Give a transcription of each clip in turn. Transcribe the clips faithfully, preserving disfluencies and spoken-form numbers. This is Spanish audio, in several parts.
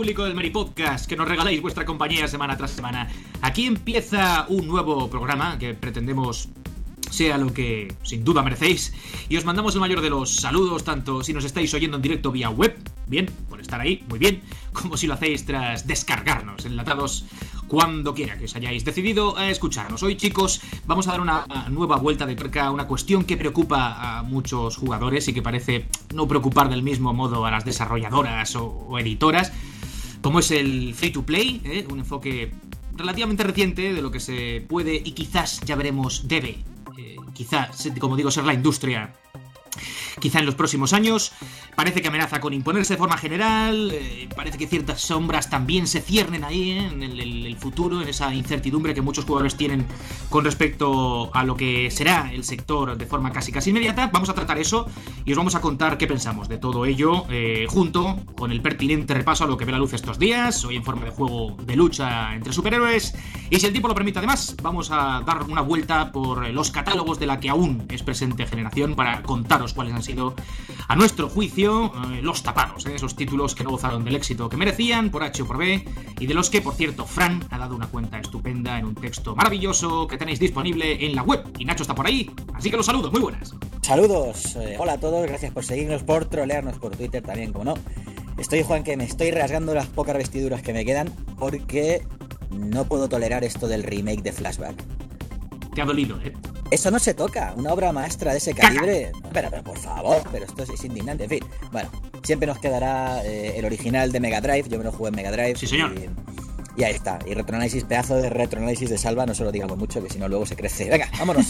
público del Meri Podcast, que nos regaláis vuestra compañía semana tras semana. Aquí empieza un nuevo programa que pretendemos sea lo que sin duda merecéis, y os mandamos el mayor de los saludos, tanto si nos estáis oyendo en directo vía web, bien, por estar ahí, muy bien, como si lo hacéis tras descargarnos enlatados cuando quiera que os hayáis decidido a escucharnos. Hoy, chicos, vamos a dar una nueva vuelta de tuerca a una cuestión que preocupa a muchos jugadores y que parece no preocupar del mismo modo a las desarrolladoras o, o editoras, como es el free to play, ¿eh? Un enfoque relativamente reciente de lo que se puede y quizás, ya veremos, debe eh, quizás, como digo, ser la industria quizá en los próximos años. Parece que amenaza con imponerse de forma general, eh, parece que ciertas sombras también se ciernen ahí, ¿eh? en el, el, el futuro, en esa incertidumbre que muchos jugadores tienen con respecto a lo que será el sector de forma casi casi inmediata. Vamos a tratar eso y os vamos a contar qué pensamos de todo ello, eh, junto con el pertinente repaso a lo que ve la luz estos días, hoy en forma de juego de lucha entre superhéroes, y si el tiempo lo permite además, vamos a dar una vuelta por los catálogos de la que aún es presente generación para contaros cuáles han sido, a nuestro juicio, eh, los tapados, eh, esos títulos que no gozaron del éxito que merecían, por H o por B, y de los que, por cierto, Fran ha dado una cuenta estupenda en un texto maravilloso que tenéis disponible en la web, y Nacho está por ahí, así que los saludo, muy buenas. Saludos, eh, hola a todos, gracias por seguirnos, por trolearnos por Twitter también, como no. Estoy, Juan, que me estoy rasgando las pocas vestiduras que me quedan porque no puedo tolerar esto del remake de Flashback. Te ha dolido, ¿eh? Eso no se toca, una obra maestra de ese calibre. Pero, pero por favor, pero esto es, es indignante. En fin, bueno, siempre nos quedará eh, el original de Mega Drive. Yo me lo jugué en Mega Drive. Sí, señor. Y, y ahí está. Y retroanálisis, pedazo de retroanálisis de Salva, no se lo digamos mucho, que si no luego se crece. Venga, vámonos.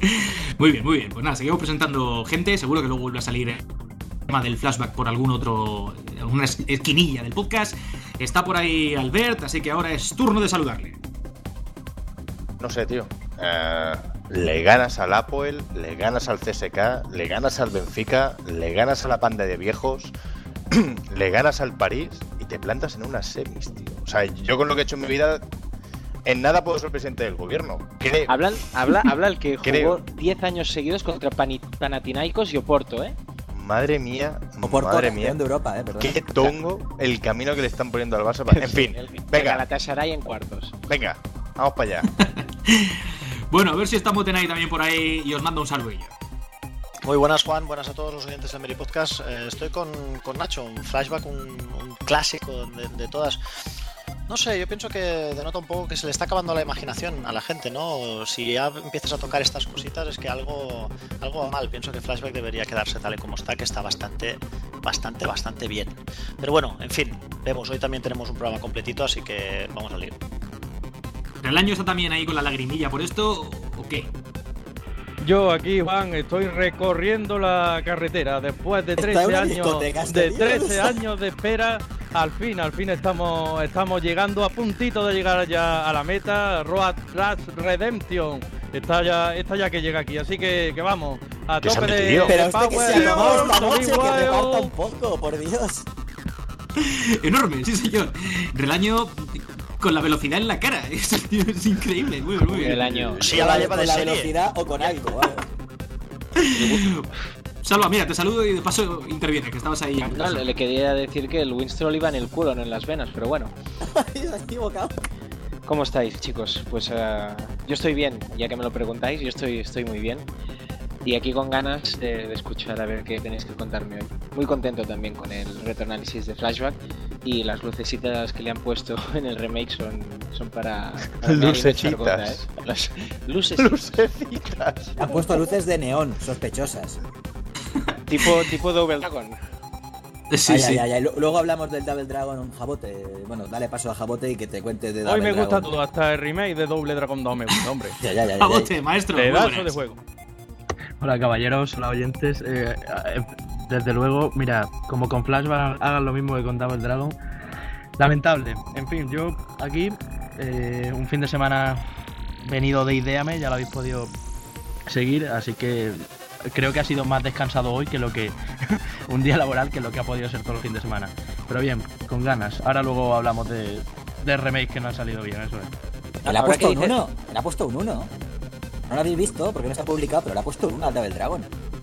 Muy bien, muy bien. Pues nada, seguimos presentando gente. Seguro que luego vuelve a salir el tema del Flashback por algún otro, alguna esquinilla del podcast. Está por ahí Albert, así que ahora es turno de saludarle. No sé, tío. Uh, le ganas al Apoel, le ganas al C S K, le ganas al Benfica, le ganas a la panda de viejos, le ganas al París y te plantas en unas semis, tío. O sea, yo con lo que he hecho en mi vida, en nada puedo ser presidente del gobierno. Creo. Habla, habla, habla el que Creo. jugó diez años seguidos contra Panathinaikos y Oporto, ¿eh? Madre mía, Oporto, madre mía. de Europa, eh, perdón. Qué tongo el camino que le están poniendo al Barça. Para... En fin, el, el venga. Galatasaray en cuartos. Venga, vamos para allá. Bueno, a ver si está Motenay también por ahí y os mando un saludillo. Muy buenas, Juan, buenas a todos los oyentes del Meri Podcast. Eh, estoy con, con Nacho, un Flashback, un, un clásico de, de todas. No sé, yo pienso que denota un poco que se le está acabando la imaginación a la gente, ¿no? Si ya empiezas a tocar estas cositas es que algo, algo va mal. Pienso que Flashback debería quedarse tal y como está, que está bastante, bastante, bastante bien. Pero bueno, en fin, vemos, hoy también tenemos un programa completito, así que vamos a salir. ¿El año está también ahí con la lagrimilla por esto o qué? Yo aquí, Juan, estoy recorriendo la carretera después de trece años de trece años de espera. Al fin, al fin estamos estamos llegando a puntito de llegar ya a la meta. Road Rash Redemption está ya está ya que llega aquí, así que, que vamos a tope de, pero de power. Que se ha tomado esta noche, que reparta un poco, por Dios. Enorme, sí señor. Relaño con la velocidad en la cara. Es, es increíble, muy bien, muy bien. El año. Sí, ya la lleva de con la serie. velocidad o con algo, vamos. Salva, mira, te saludo y de paso interviene, que estabas ahí. No, le, le quería decir que el Winstrol iba en el culo, no en las venas, pero bueno. Se ha equivocado. ¿Cómo estáis, chicos? Pues uh, yo estoy bien, ya que me lo preguntáis, yo estoy, estoy muy bien. Y aquí con ganas de, de escuchar a ver qué tenéis que contarme hoy. Muy contento también con el retroanálisis de Flashback, y las lucecitas que le han puesto en el remake son, son para... para lucecitas. ¿eh? Las lucecitas. Lucecitas. Han puesto luces de neón, sospechosas. Tipo, tipo Double Dragon. Sí, ay, sí. ay, ay. Luego hablamos del Double Dragon Jabote. Bueno, dale paso a Jabote y que te cuente de Double Hoy me Dragon. gusta todo, hasta el remake de Double Dragon dos me gusta, hombre. ya, ya, ya, ya, Jabote, ya. maestro. muy Pedazo buenas. de juego. Hola caballeros, hola oyentes. Eh, eh, desde luego, mira, como con Flashback hagan lo mismo que con Double Dragon. Lamentable. En fin, yo aquí eh, un fin de semana venido de Ideame, ya lo habéis podido seguir, así que creo que ha sido más descansado hoy que lo que un día laboral que lo que ha podido ser todo el fin de semana. Pero bien, con ganas. Ahora luego hablamos de, de remakes que no han salido bien, eso es. Le ha Ahora puesto que un dices- uno. Le ha puesto un uno. No lo habéis visto porque no está publicado, pero le ha puesto un uno al Double Dragon.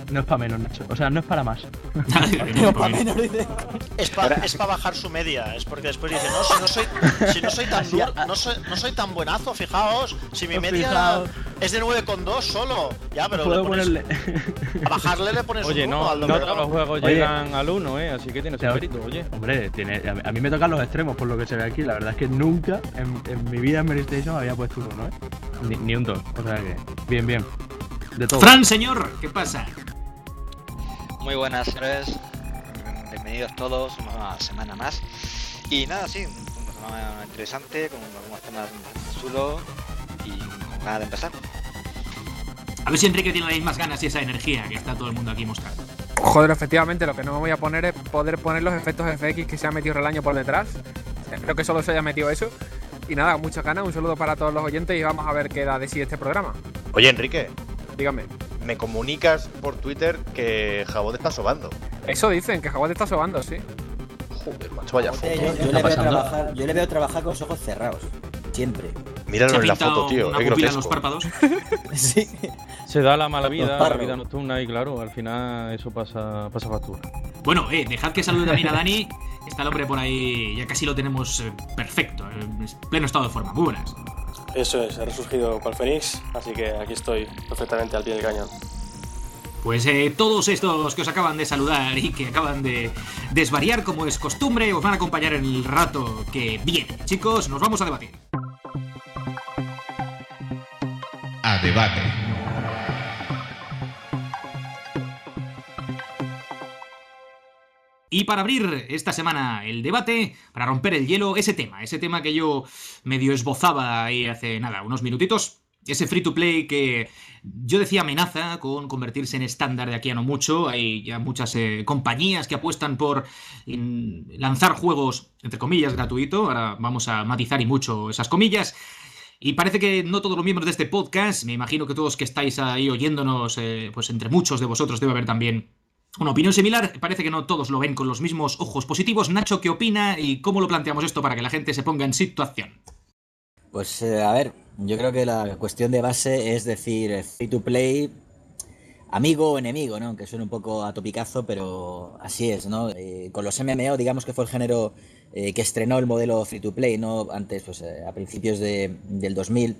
no es para menos, Nacho. O sea, no es para más. No, para menos, dice. Es para es pa bajar su media, es porque después dice, no, si no soy, si no soy tan duro, no soy, no soy tan buenazo, fijaos, si mi media Fijaos. es de nueve coma dos solo. Ya, pero Puedo le pones, ponerle. a bajarle le pones Oye, un no, uno al no doble todos los grado. juegos Oye. llegan al uno, ¿eh? Así que tienes un Te- mérito, oye. Hombre, tiene, a mí me tocan los extremos por lo que se ve aquí. La verdad es que nunca en, en mi vida en PlayStation había puesto un uno, ¿eh? Ni, ni un dos. O sea que, bien, bien. De todo. Fran, señor, ¿qué pasa? Muy buenas, señores. Bienvenidos todos, una semana más. Y nada, sí, una semana interesante, con algunos temas chulos y con ganas de empezar. A ver si Enrique tiene las mismas ganas y esa energía que está todo el mundo aquí mostrando. Joder, efectivamente, lo que no me voy a poner es poder poner los efectos F X que se ha metido el año por detrás. Espero que solo se haya metido eso. Y nada, muchas ganas, un saludo para todos los oyentes y vamos a ver qué da de sí este programa. Oye, Enrique, Dígame. me comunicas por Twitter que Jabot está sobando. Eso dicen, que Jaguar está sobando, sí. Joder, macho, vaya foto. Yo, yo está le veo pasando? trabajar, yo le veo trabajar con los ojos cerrados. Siempre. Míralo Se ha en la pintado foto, tío. una Qué pupila en los grotesco. párpados. Sí. Se da la mala vida, la párrafos. vida nocturna y claro, al final eso pasa, pasa factura. Bueno, eh, dejad que salude también a Dani. Está el hombre por ahí, ya casi lo tenemos eh, perfecto, en pleno estado de forma. Muy buenas. Eso es, he resurgido cual Fénix, así que aquí estoy perfectamente al pie del cañón. Pues eh, todos estos que os acaban de saludar y que acaban de desvariar como es costumbre, os van a acompañar en el rato que viene. Chicos, nos vamos a debatir. A debate. Y para abrir esta semana el debate, para romper el hielo, ese tema, ese tema que yo medio esbozaba ahí hace nada, unos minutitos, ese free to play que yo decía amenaza con convertirse en estándar de aquí a no mucho. Hay ya muchas eh, compañías que apuestan por in, lanzar juegos, entre comillas, gratuito. Ahora vamos a matizar y mucho esas comillas. Y parece que no todos los miembros de este podcast, me imagino que todos que estáis ahí oyéndonos, eh, pues entre muchos de vosotros debe haber también una opinión similar. Parece que no todos lo ven con los mismos ojos positivos. Nacho, ¿qué opina y cómo lo planteamos esto para que la gente se ponga en situación? Pues eh, a ver, yo creo que la cuestión de base es decir, eh, free to play, amigo o enemigo, ¿no? Aunque suene un poco a topicazo, pero así es, ¿no? Eh, con los M M O, digamos que fue el género eh, que estrenó el modelo free to play, ¿no? Antes, pues eh, a principios de, del dos mil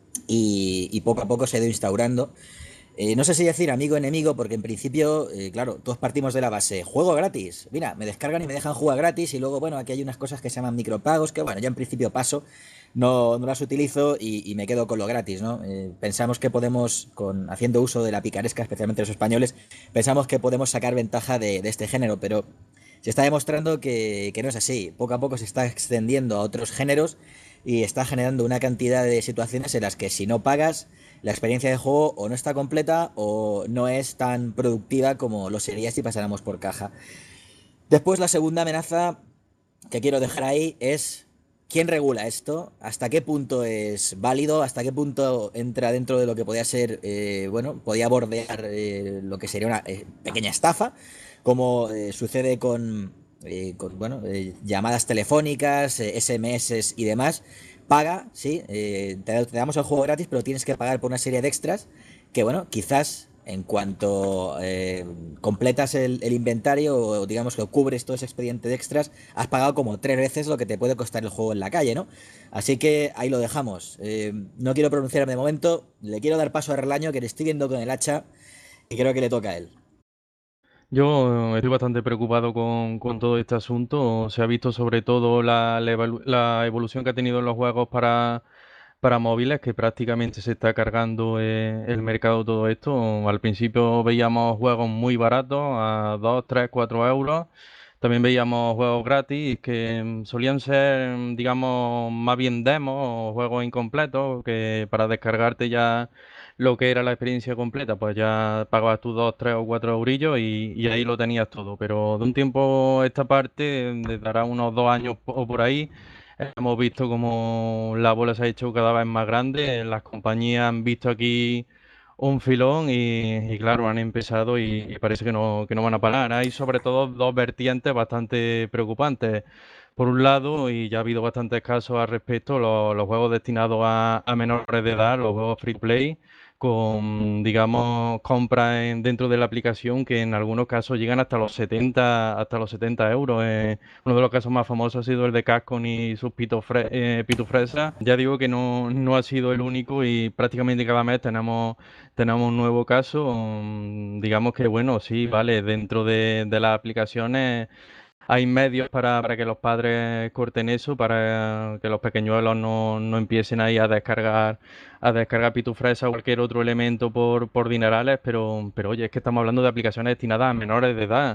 y, y poco a poco se ha ido instaurando. Eh, no sé si decir amigo o enemigo, porque en principio, eh, claro, todos partimos de la base, juego gratis, mira, me descargan y me dejan jugar gratis, y luego, bueno, aquí hay unas cosas que se llaman micropagos, que bueno, yo en principio paso, no, no las utilizo y, y me quedo con lo gratis, ¿no? Eh, pensamos que podemos, con haciendo uso de la picaresca, especialmente los españoles, pensamos que podemos sacar ventaja de, de este género, pero se está demostrando que, que no es así. Poco a poco se está extendiendo a otros géneros y está generando una cantidad de situaciones en las que si no pagas, la experiencia de juego o no está completa o no es tan productiva como lo sería si pasáramos por caja. Después, la segunda amenaza que quiero dejar ahí es ¿quién regula esto? ¿Hasta qué punto es válido? ¿Hasta qué punto entra dentro de lo que podía ser, eh, bueno, podía bordear eh, lo que sería una eh, pequeña estafa, como eh, sucede con, eh, con bueno, eh, llamadas telefónicas, eh, S M S y demás? Paga, sí, eh, te, te damos el juego gratis, pero tienes que pagar por una serie de extras que, bueno, quizás en cuanto eh, completas el, el inventario o digamos que cubres todo ese expediente de extras, has pagado como tres veces lo que te puede costar el juego en la calle, ¿no? Así que ahí lo dejamos. Eh, no quiero pronunciarme de momento, le quiero dar paso a Relaño, que le estoy viendo con el hacha y creo que le toca a él. Yo estoy bastante preocupado con, con todo este asunto. Se ha visto sobre todo la, la, evolu- la evolución que ha tenido en los juegos para, para móviles, que prácticamente se está cargando eh, el mercado todo esto. Al principio veíamos juegos muy baratos, a dos, tres, cuatro euros. También veíamos juegos gratis que mm, solían ser, mm, digamos, más bien demos o juegos incompletos, que para descargarte ya lo que era la experiencia completa, pues ya pagabas tus dos, tres o cuatro eurillos y, y ahí lo tenías todo. Pero de un tiempo a esta parte, desde hará unos dos años o por ahí, hemos visto como la bola se ha hecho cada vez más grande. Las compañías han visto aquí un filón y, y claro, han empezado y, y parece que no, que no van a parar. Hay sobre todo dos vertientes bastante preocupantes. Por un lado, y ya ha habido bastantes casos al respecto, los, los juegos destinados a, a menores de edad, los juegos free play, con, digamos, compras en- dentro de la aplicación que en algunos casos llegan hasta los setenta, hasta los setenta euros. Eh, uno de los casos más famosos ha sido el de Capcom y sus pitufre- eh, pitufresas. Ya digo que no, no ha sido el único y prácticamente cada mes tenemos, tenemos un nuevo caso. Mm, digamos que, bueno, sí, vale, dentro de, de las aplicaciones hay medios para, para que los padres corten eso, para que los pequeñuelos no, no empiecen ahí a descargar, a descargar pitufresa o cualquier otro elemento por, por dinerales, pero, pero oye, es que estamos hablando de aplicaciones destinadas a menores de edad.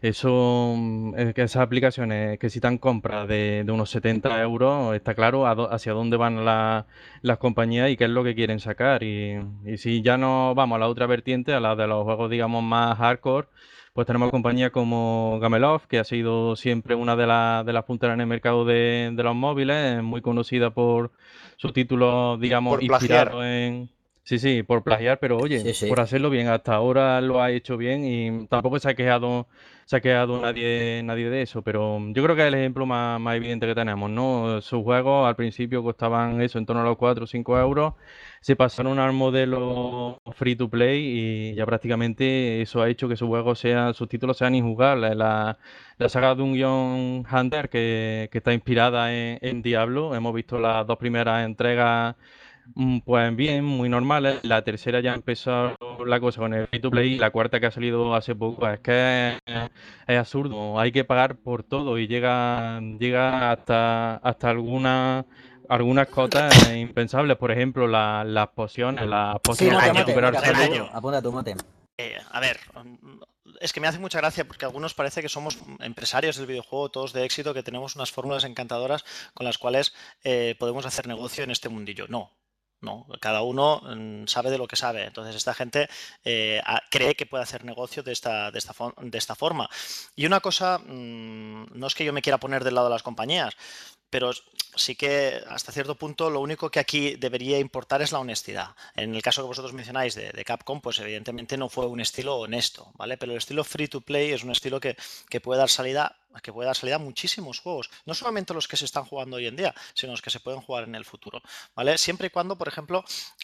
Eso, mm, es que esas aplicaciones que si tan compras de, de unos setenta euros, está claro a dó- hacia dónde van la- las compañías y qué es lo que quieren sacar. Y, y si ya no vamos a la otra vertiente, a la de los juegos, digamos, más hardcore, pues tenemos compañías como Gameloft, que ha sido siempre una de, las de las punteras en el mercado de, de los móviles, muy conocida por sus títulos, digamos, Por plagiar. inspirados en... Sí, sí, por plagiar, pero oye, Sí, sí. por hacerlo bien, hasta ahora lo ha hecho bien y tampoco se ha quejado, se ha quejado nadie, nadie de eso, pero yo creo que es el ejemplo más, más evidente que tenemos, ¿no? Sus juegos al principio costaban eso, en torno a los cuatro o cinco euros, se pasaron al modelo free to play y ya prácticamente eso ha hecho que sus juegos sean, sus títulos sean injugables. La, la saga Dungeon Hunter, que, que está inspirada en, en Diablo, hemos visto las dos primeras entregas mm, pues bien, muy normales. La tercera ya empezó la cosa con el free to play y la cuarta que ha salido hace poco es que es, es absurdo. Hay que pagar por todo y llega, llega hasta, hasta alguna algunas cotas eh, impensables, por ejemplo, la- las pociones, las Sí, pociones mote, para mote, recuperar mote, Relaño. salud. apunta, apunta tu mote. Eh, a ver, mm, es que me hace mucha gracia porque algunos parece que somos empresarios del videojuego, todos de éxito, que tenemos unas fórmulas encantadoras con las cuales eh, podemos hacer negocio en este mundillo. No, no, cada uno mm, sabe de lo que sabe. Entonces esta gente eh, a- cree que puede hacer negocio de esta, de esta, fo- de esta forma. Y una cosa, mm, no es que yo me quiera poner del lado de las compañías, pero sí que hasta cierto punto lo único que aquí debería importar es la honestidad. En el caso que vosotros mencionáis de, de Capcom, pues evidentemente no fue un estilo honesto, ¿vale? Pero el estilo free to play es un estilo que, que puede dar salida, que puede dar salida a muchísimos juegos, no solamente los que se están jugando hoy en día, sino los que se pueden jugar en el futuro, ¿vale? Siempre y cuando, por ejemplo,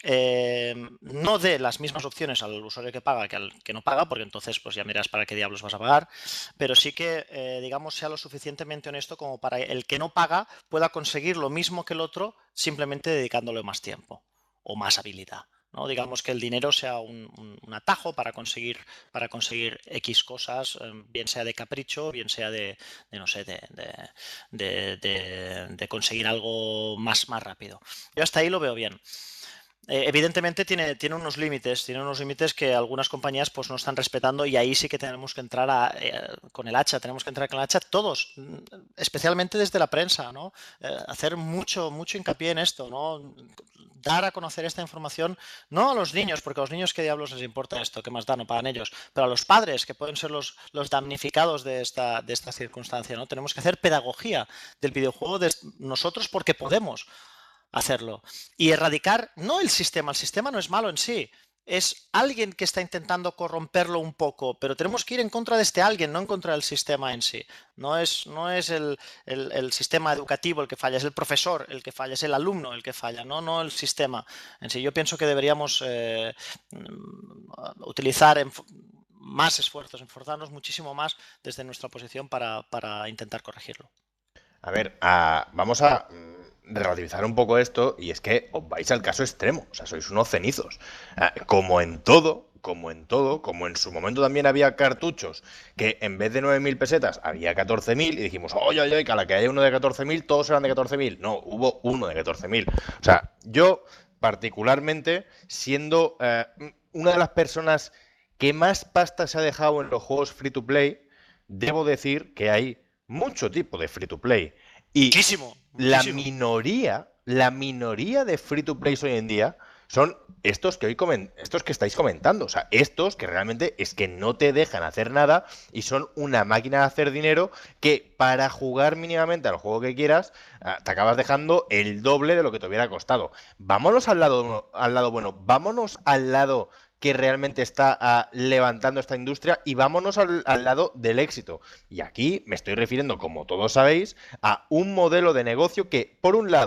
eh, no dé las mismas opciones al usuario que paga que al que no paga, porque entonces pues ya miras para qué diablos vas a pagar, pero sí que, eh, digamos, sea lo suficientemente honesto como para el que no paga pueda conseguir lo mismo que el otro simplemente dedicándole más tiempo o más habilidad. ¿No? Digamos que el dinero sea un, un- un atajo para conseguir, para conseguir X cosas, eh, bien sea de capricho, bien sea de, de, no sé, de, de- de- de- de conseguir algo más, más rápido. Yo hasta ahí lo veo bien. Eh, evidentemente tiene, tiene unos límites, tiene unos límites que algunas compañías pues no están respetando y ahí sí que tenemos que entrar a, eh, con el hacha, tenemos que entrar con el hacha todos, mm, especialmente desde la prensa, ¿no? Eh, hacer mucho, mucho hincapié en esto, ¿no? Dar a conocer esta información, no a los niños, porque a los niños qué diablos les importa esto, qué más da, no pagan ellos, pero a los padres, que pueden ser los, los damnificados de esta, de esta circunstancia, ¿no? Tenemos que hacer pedagogía del videojuego de nosotros porque podemos hacerlo. Y erradicar, no el sistema, el sistema no es malo en sí, es alguien que está intentando corromperlo un poco, pero tenemos que ir en contra de este alguien, no en contra del sistema en sí. No es, no es el, el- el sistema educativo el que falla, es el profesor el que falla, es el alumno el que falla, no, no el sistema en sí. Yo pienso que deberíamos eh, mm, utilizar enfo- más esfuerzos, esforzarnos muchísimo más desde nuestra posición para, para intentar corregirlo. A ver, a- vamos a mm, relativizar un poco esto y es que os vais al caso extremo, o sea, sois unos cenizos. Ah, como en todo, como en todo, como en su momento también había cartuchos que en vez de nueve mil pesetas había catorce mil y dijimos, oye, oye, oye, que a la que haya uno de catorce mil, todos eran de catorce mil. No, hubo uno de catorce mil. O sea, yo particularmente, siendo eh, una de las personas que más pasta se ha dejado en los juegos free to play, debo decir que hay mucho tipo de free to play. Y Muchísimo, la muchísimo. minoría, la minoría de free to plays hoy en día son estos que hoy comen, estos que estáis comentando. O sea, estos que realmente es que no te dejan hacer nada y son una máquina de hacer dinero que para jugar mínimamente al juego que quieras, ah, te acabas dejando el doble de lo que te hubiera costado. Vámonos al lado, al lado bueno, vámonos al lado que realmente está ah, levantando esta industria y vámonos al, al lado del éxito. Y aquí me estoy refiriendo, como todos sabéis, a un modelo de negocio que, por un lado,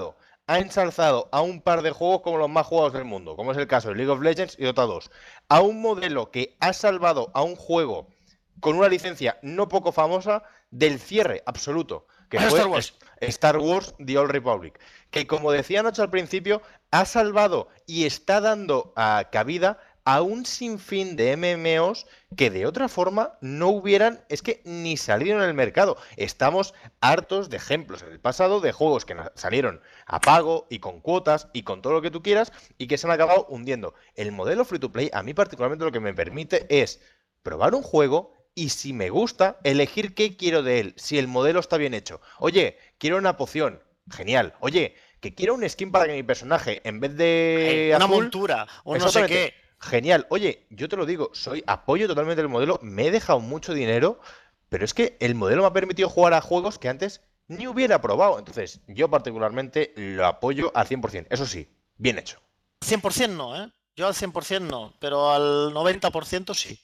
ha ensalzado a un par de juegos como los más jugados del mundo, como es el caso de League of Legends y Dota dos, a un modelo que ha salvado a un juego con una licencia no poco famosa del cierre absoluto, que fue Star Wars. Star Wars The Old Republic, que como decía Nacho al principio, ha salvado y está dando uh, cabida a un sinfín de M M Os que de otra forma no hubieran, es que ni salido en el mercado. Estamos hartos de ejemplos en el pasado de juegos que salieron a pago y con cuotas y con todo lo que tú quieras y que se han acabado hundiendo. El modelo free to play a mí particularmente lo que me permite es probar un juego y si me gusta, elegir qué quiero de él, si el modelo está bien hecho. Oye, quiero una poción, genial. Oye, que quiero un skin para que mi personaje, en vez de una azul, montura o no sé qué. Genial. Oye, yo te lo digo, soy apoyo totalmente el modelo, me he dejado mucho dinero, pero es que el modelo me ha permitido jugar a juegos que antes ni hubiera probado. Entonces, yo particularmente lo apoyo al cien por ciento. Eso sí, bien hecho. cien por ciento no, ¿eh? Yo al cien por ciento no, pero al noventa por ciento sí.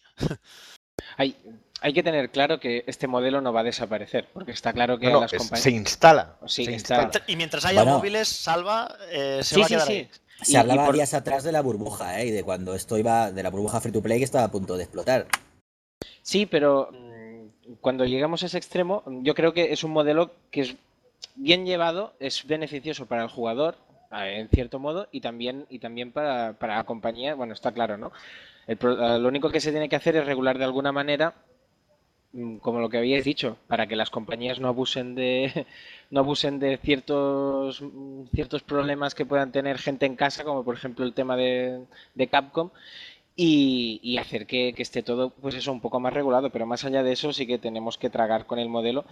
Hay, hay que tener claro que este modelo no va a desaparecer, porque está claro que no, no, las es, compañías... se instala. Sí, se está... instala. Y mientras haya Bueno. móviles, Salva, eh, se Sí, va a sí, quedar sí. ahí. Se Y- hablaba y por- días atrás de la burbuja, ¿eh? Y de cuando esto iba, de la burbuja free to play que estaba a punto de explotar. Sí, pero mm, cuando llegamos a ese extremo, yo creo que es un modelo que es bien llevado, es beneficioso para el jugador, eh, en cierto modo, y también, y también para, para la compañía, bueno, está claro, ¿no? El pro- eh, lo único que se tiene que hacer es regular de alguna manera, mm, como lo que habíais dicho, para que las compañías no abusen de no abusen de ciertos mm, ciertos problemas que puedan tener gente en casa, como por ejemplo el tema de, de Capcom, y, y hacer que, que esté todo, pues eso, un poco más regulado. Pero más allá de eso sí que tenemos que tragar con el modelo,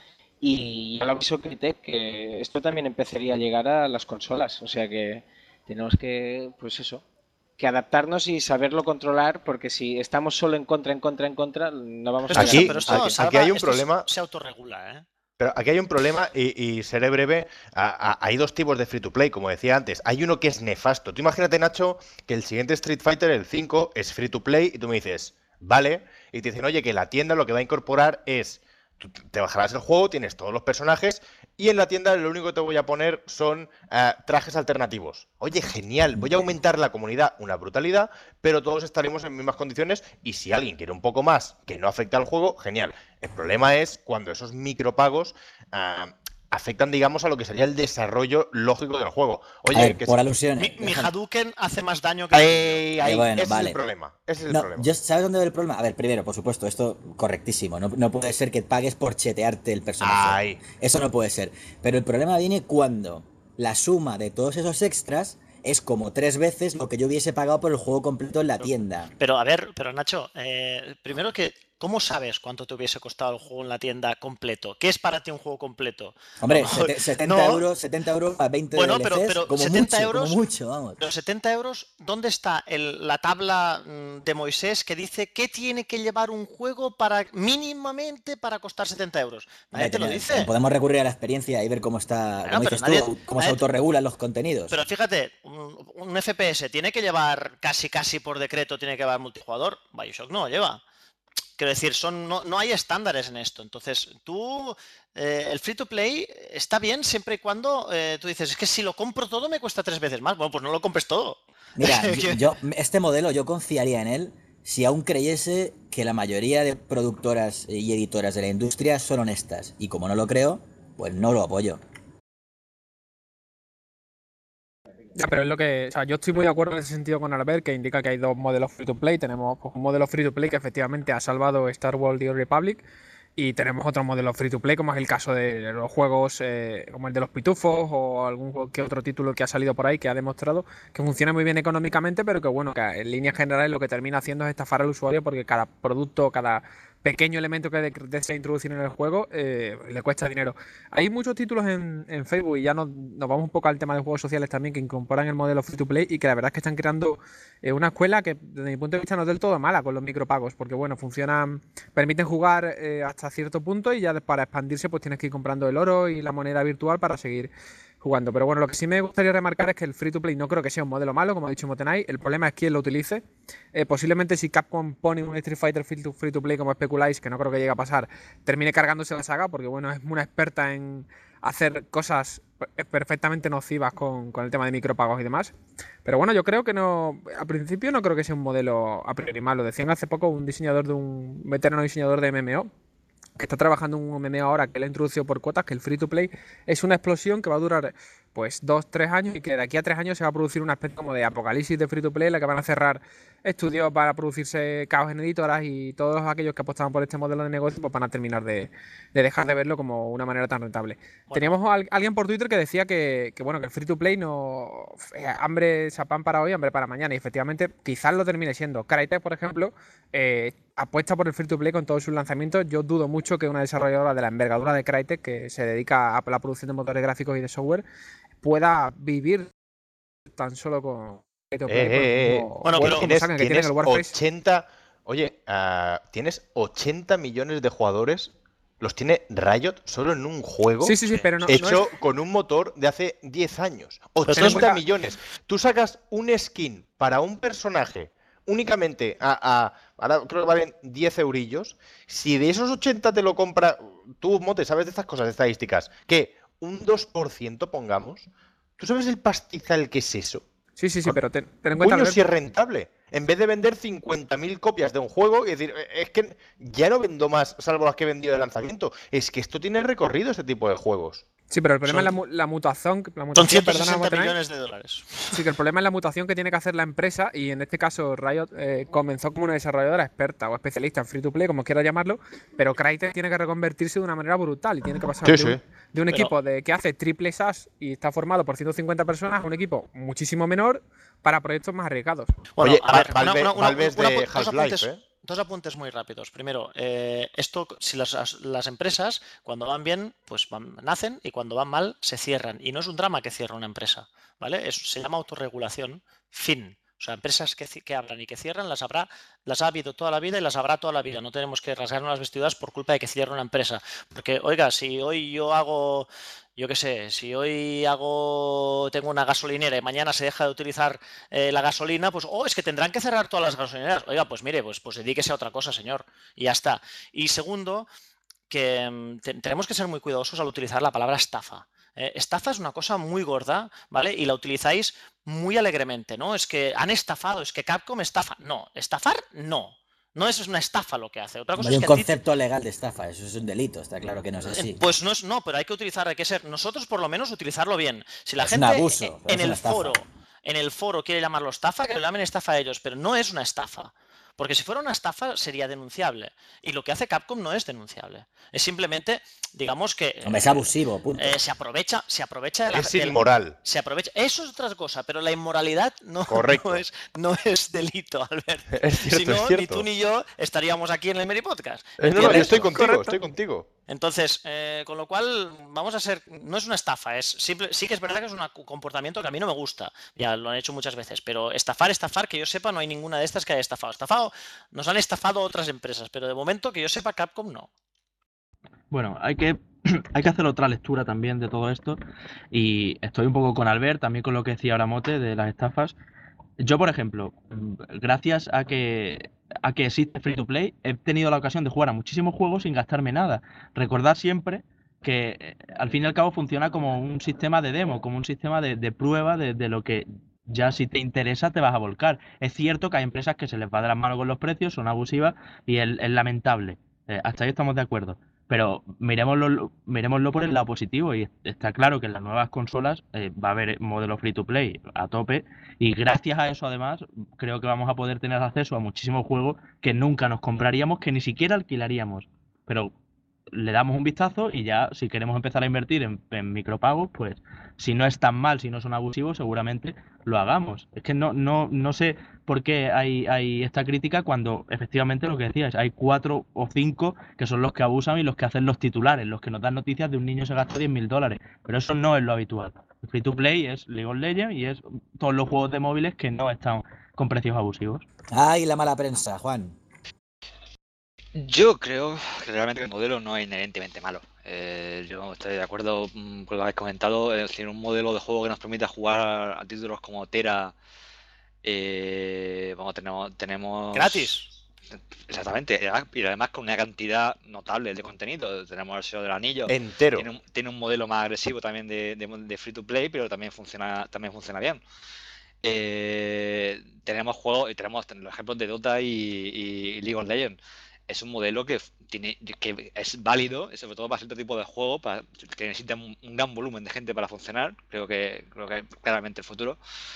y ya lo avisó Crytek, que esto también empezaría a llegar a las consolas, o sea que tenemos que, pues eso, que adaptarnos y saberlo controlar, porque si estamos solo en contra, en contra, en contra, no vamos Pero a esto, Aquí- pero esto, aquí- Salva, aquí hay un esto problema. se autorregula, ¿eh? Pero aquí hay un problema y, y seré breve. A- a- hay dos tipos de free to play, como decía antes. Hay uno que es nefasto. Tú imagínate, Nacho, que el siguiente Street Fighter, el cinco, es free to play y tú me dices, vale, y te dicen, oye, que la tienda lo que va a incorporar es, tú te bajarás el juego, tienes todos los personajes y en la tienda lo único que te voy a poner son eh, trajes alternativos. Oye, genial, voy a aumentar la comunidad una brutalidad, pero todos estaremos en mismas condiciones y si alguien quiere un poco más que no afecte al juego, genial. El problema es cuando esos micropagos ah, afectan, digamos, a lo que sería el desarrollo lógico del juego. Oye, A ver, que por si- alusiones. Mi, mi Hadouken hace más daño que... Ahí, ahí, Eh, bueno, ese es vale. el problema. Ese es el No, problema. yo, ¿sabes dónde va el problema? A ver, primero, por supuesto, esto correctísimo. No, no puede ser que pagues por chetearte el personaje. Ahí. Eso no puede ser. Pero el problema viene cuando la suma de todos esos extras es como tres veces lo que yo hubiese pagado por el juego completo en la tienda. Pero a ver, pero Nacho, eh, primero que, ¿cómo sabes cuánto te hubiese costado el juego en la tienda completo? ¿Qué es para ti un juego completo? Hombre, A lo mejor- sete- setenta No. euros, setenta euros para veinte Bueno, D L Cs, pero- pero como setenta mucho, euros- como mucho, vamos. Los setenta euros, ¿dónde está el- la tabla mm, de Moisés que dice qué tiene que llevar un juego para mínimamente para costar setenta euros? Nadie te lo Hombre, dice. Podemos recurrir a la experiencia y ver cómo está, Bueno, como pero dices nadie- tú, cómo se nadie- autorregulan los contenidos. Pero fíjate, un, un F P S tiene que llevar casi casi por decreto, tiene que llevar multijugador. Bioshock no lleva. Quiero decir, son, no, no hay estándares en esto. Entonces, tú, eh, el free to play está bien siempre y cuando eh, tú dices, es que si lo compro todo me cuesta tres veces más. Bueno, pues no lo compres todo. Mira, yo, yo- este modelo yo confiaría en él si aún creyese que la mayoría de productoras y editoras de la industria son honestas. Y como no lo creo, pues no lo apoyo. Ya, pero es lo que. O sea, yo estoy muy de acuerdo en ese sentido con Albert, que indica que hay dos modelos free to play. Tenemos pues, un modelo free to play que efectivamente ha salvado Star Wars The Old Republic. Y tenemos otro modelo free to play, como es el caso de los juegos eh, como el de los Pitufos o algún que otro título que ha salido por ahí que ha demostrado que funciona muy bien económicamente, pero que bueno, que en líneas generales lo que termina haciendo es estafar al usuario, porque cada producto, cada pequeño elemento que de- desea introducir en el juego eh, le cuesta dinero. Hay muchos títulos en, en Facebook, y ya nos, nos vamos un poco al tema de juegos sociales también, que incorporan el modelo free to play y que la verdad es que están creando eh, una escuela que desde mi punto de vista no es del todo mala con los micropagos, porque bueno, funcionan, permiten jugar eh, hasta cierto punto, y ya para expandirse pues tienes que ir comprando el oro y la moneda virtual para seguir jugando. Pero bueno, lo que sí me gustaría remarcar es que el free to play no creo que sea un modelo malo, como ha dicho Motenai. El problema es quién lo utilice. Eh, posiblemente si Capcom pone un Street Fighter free to, free to play como especuláis, que no creo que llegue a pasar, termine cargándose la saga, porque bueno, es una experta en hacer cosas perfectamente nocivas con, con el tema de micropagos y demás. Pero bueno, yo creo que no, al principio no creo que sea un modelo a priori malo. Decían hace poco un diseñador de un veterano diseñador de M M O que está trabajando en un M M O ahora que le ha introducido por cuotas, que el free to play es una explosión que va a durar pues dos, tres años y que de aquí a tres años se va a producir una especie como de apocalipsis de free to play en la que van a cerrar estudios, van a producirse caos en editoras y todos aquellos que apostaban por este modelo de negocio pues van a terminar de, de dejar de verlo como una manera tan rentable. Bueno. Teníamos a alguien por Twitter que decía que, que bueno que el free to play no eh, hambre, o sea, pan para hoy, hambre para mañana, y efectivamente quizás lo termine siendo. Crytek, por ejemplo, eh, apuesta por el free to play con todos sus lanzamientos. Yo dudo mucho que una desarrolladora de la envergadura de Crytek, que se dedica a la producción de motores gráficos y de software, pueda vivir tan solo con free to play. Eh, eh, eh. Bueno, pero tienes, que tienes el ochenta, oye, uh, tienes ochenta millones de jugadores, los tiene Riot solo en un juego sí, sí, sí, pero no, hecho no es... con un motor de hace diez años. ochenta millones. Tú sacas un skin para un personaje únicamente a, a ahora creo que valen diez eurillos. Si de esos ochenta te lo compra, tú, Mote, sabes de estas cosas, de estadísticas, que un dos por ciento pongamos, ¿tú sabes el pastizal que es eso? Sí, sí, sí, pero ten, ten en cuenta... Coño, si es rentable. En vez de vender cincuenta mil copias de un juego y decir, es que ya no vendo más, salvo las que he vendido de lanzamiento. Es que esto tiene recorrido, este tipo de juegos. Sí, pero el problema son, es la, la mutación. La mutación son ciento sesenta perdona, millones de dólares. Sí, que el problema es la mutación que tiene que hacer la empresa, y en este caso Riot eh, comenzó como una desarrolladora experta o especialista en free to play, como quiera llamarlo, pero Crytek tiene que reconvertirse de una manera brutal y tiene que pasar sí, de un, sí. de un pero, equipo de, que hace triple SaaS y está formado por ciento cincuenta personas a un equipo muchísimo menor para proyectos más arriesgados. Bueno, Oye, a ver, Valve, una, una, una, Valve es una, de una, Half-Life, ¿eh? Dos apuntes muy rápidos. Primero, eh, esto, si las, las empresas cuando van bien, pues van, nacen, y cuando van mal, se cierran. Y no es un drama que cierre una empresa, ¿vale? Es, se llama autorregulación, fin. O sea, empresas que, que abran y que cierran, las habrá, las ha habido toda la vida y las habrá toda la vida. No tenemos que rasgarnos las vestiduras por culpa de que cierre una empresa. Porque, oiga, si hoy yo hago... Yo qué sé, si hoy hago tengo una gasolinera y mañana se deja de utilizar eh, la gasolina, pues, oh, es que tendrán que cerrar todas las gasolineras. Oiga, pues mire, pues, pues dedíquese a otra cosa, señor. Y ya está. Y segundo, que um, te, tenemos que ser muy cuidadosos al utilizar la palabra estafa. Eh, estafa es una cosa muy gorda, ¿vale? Y la utilizáis muy alegremente, ¿no? Es que han estafado, es que Capcom estafa. No, estafar no. No es una estafa lo que hace. Otra cosa no hay es un que concepto ti... legal de estafa, eso es un delito, está claro que no es así. Pues no es, no, pero hay que utilizar, hay que ser, nosotros por lo menos utilizarlo bien. Si la es gente un abuso, en es el foro, en el foro quiere llamarlo estafa, que lo llamen estafa a ellos, pero no es una estafa. Porque si fuera una estafa sería denunciable. Y lo que hace Capcom no es denunciable. Es simplemente, digamos que... Hombre, es abusivo, punto. Eh, se aprovecha, se aprovecha de la... Es inmoral. Del, se aprovecha. Eso es otra cosa, pero la inmoralidad no, no, es, no es delito, Albert. Es cierto, si no, es cierto. Ni tú ni yo estaríamos aquí en el Meri Podcast. Eh, no, no, yo estoy contigo, Correcto. estoy contigo. Entonces, eh, con lo cual, vamos a ser... No es una estafa, es simple, sí que es verdad que es un comportamiento que a mí no me gusta. Ya lo han hecho muchas veces, pero estafar, estafar, que yo sepa, no hay ninguna de estas que haya estafado. Estafado, nos han estafado otras empresas, pero de momento, que yo sepa, Capcom no. Bueno, hay que, hay que hacer otra lectura también de todo esto, y estoy un poco con Albert, también con lo que decía ahora Mote de las estafas. Yo, por ejemplo, gracias a que, a que existe Free to Play, he tenido la ocasión de jugar a muchísimos juegos sin gastarme nada. Recordad siempre que al fin y al cabo funciona como un sistema de demo, como un sistema de, de prueba de, de lo que ya si te interesa te vas a volcar. Es cierto que hay empresas que se les va de las manos con los precios, son abusivas y es, es lamentable. Eh, hasta ahí estamos de acuerdo. Pero miremoslo, miremoslo por el lado positivo, y está claro que en las nuevas consolas eh, va a haber modelo free to play a tope, y gracias a eso además creo que vamos a poder tener acceso a muchísimos juegos que nunca nos compraríamos, que ni siquiera alquilaríamos. Pero le damos un vistazo y ya si queremos empezar a invertir en, en micropagos, pues si no es tan mal, si no son abusivos, seguramente lo hagamos. Es que no, no, no sé por qué hay, hay esta crítica cuando efectivamente lo que decías, hay cuatro o cinco que son los que abusan y los que hacen los titulares, los que nos dan noticias de un niño se gastó diez mil dólares, pero eso no es lo habitual. El free to play es League of Legends y es todos los juegos de móviles que no están con precios abusivos. Ay, la mala prensa, Juan. Yo creo que realmente el modelo no es inherentemente malo. Eh, yo estoy de acuerdo con lo que habéis comentado. Es decir, un modelo de juego que nos permita jugar a títulos como Tera. Eh, vamos, tenemos, tenemos. Gratis. Exactamente, y además con una cantidad notable de contenido. Tenemos el Señor del Anillo. Entero. Tiene un, tiene un modelo más agresivo también de, de, de free to play, pero también funciona, también funciona bien. Eh, tenemos juegos y tenemos los ejemplos de Dota y, y League of Legends. Es un modelo que tiene que es válido, sobre todo para cierto tipo de juego, para, que necesita un, un gran volumen de gente para funcionar. Creo que creo que es claramente el futuro.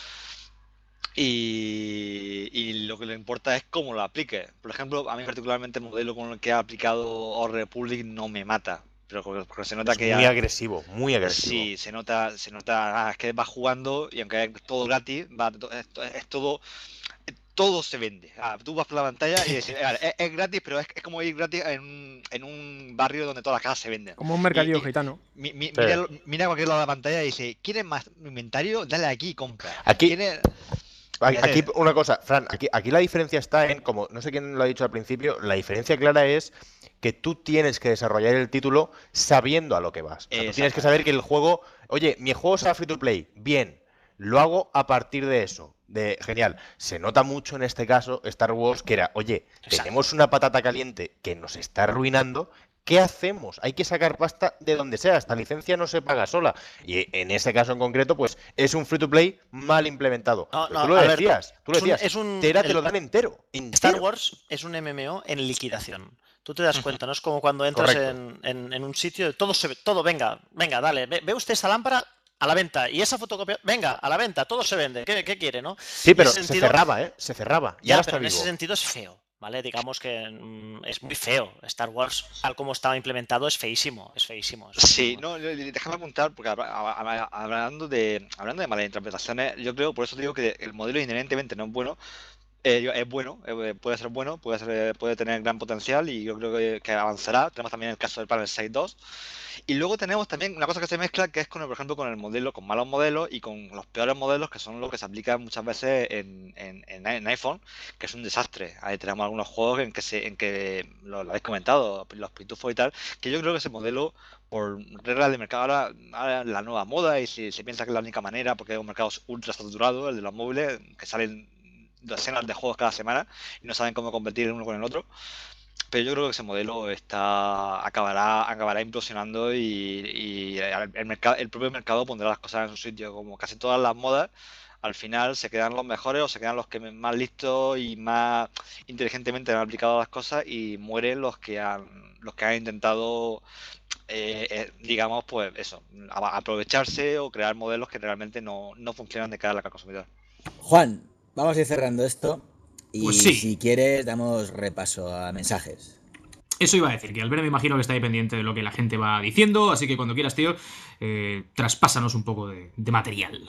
Y, y lo que le importa es cómo lo aplique. Por ejemplo, a mí particularmente el modelo con el que ha aplicado Old Republic no me mata. Pero porque se nota es que... muy ha, agresivo, muy agresivo. Sí, se nota, se nota ah, es que va jugando y aunque es todo gratis, va, es, es todo... Todo se vende. Ah, tú vas por la pantalla y dices, vale, es, es gratis, pero es, es como ir gratis en un, en un barrio donde todas las casas se venden. Como un mercadillo y, y, gitano. Mi, mi, sí. mira, mira cualquier lado de la pantalla y dice, ¿quieres más inventario? Dale aquí y compra. Aquí... ¿Quieres... Aquí una cosa, Fran, aquí, aquí la diferencia está en, como no sé quién lo ha dicho al principio, la diferencia clara es que tú tienes que desarrollar el título sabiendo a lo que vas. O sea, tú tienes que saber que el juego, oye, mi juego será free to play, bien, lo hago a partir de eso, de genial. Se nota mucho en este caso Star Wars que era, oye, Exacto. tenemos una patata caliente que nos está arruinando. ¿Qué hacemos? Hay que sacar pasta de donde sea. Esta licencia no se paga sola. Y en ese caso en concreto, pues es un free to play mal implementado. No, no, tú lo decías, ver, tú lo decías. Es un, Tera el, te lo dan entero, entero. Star Wars es un M M O en liquidación. Tú te das cuenta, ¿no? Es como cuando entras en, en, en un sitio, todo se ve, todo, venga, venga, dale, ve, ve usted esa lámpara a la venta. Y esa fotocopia, venga, a la venta, todo se vende. ¿Qué, qué quiere, no? Sí, pero sentido, se cerraba, ¿eh? Se cerraba. Y ya, ahora pero está en vivo. ese sentido es feo. ¿Vale? Digamos que mmm, es muy feo. Star Wars, tal como estaba implementado, es feísimo. Es feísimo. Es sí, no, déjame apuntar, porque hablando de hablando de malas interpretaciones, yo creo, por eso digo que el modelo inherentemente no es bueno. Eh, es bueno, eh, puede ser bueno, puede ser, puede tener gran potencial y yo creo que, que avanzará. Tenemos también el caso del Panel seis dos. Y luego tenemos también una cosa que se mezcla, que es con, por ejemplo, con el modelo, con malos modelos y con los peores modelos, que son los que se aplican muchas veces en, en, en iPhone, que es un desastre. Ahí tenemos algunos juegos en que, se, en que lo, lo habéis comentado, los pitufos y tal, que yo creo que ese modelo, por reglas de mercado, ahora, ahora la nueva moda y si se piensa que es la única manera, porque es un mercado ultra saturado, el de los móviles, que salen docenas de juegos cada semana y no saben cómo competir el uno con el otro. Pero yo creo que ese modelo está acabará acabará implosionando y, y el, el, mercado, el propio mercado pondrá las cosas en su sitio. Como casi todas las modas, al final se quedan los mejores o se quedan los que más listos y más inteligentemente han aplicado las cosas y mueren los que han los que han intentado eh, eh, digamos pues eso, aprovecharse o crear modelos que realmente no, no funcionan de cara al consumidor. Juan, vamos a ir cerrando esto. Y pues sí. Si quieres, damos repaso a mensajes. Eso iba a decir, que Albert me imagino que está ahí pendiente de lo que la gente va diciendo, así que cuando quieras, tío, eh, traspásanos un poco de, de material.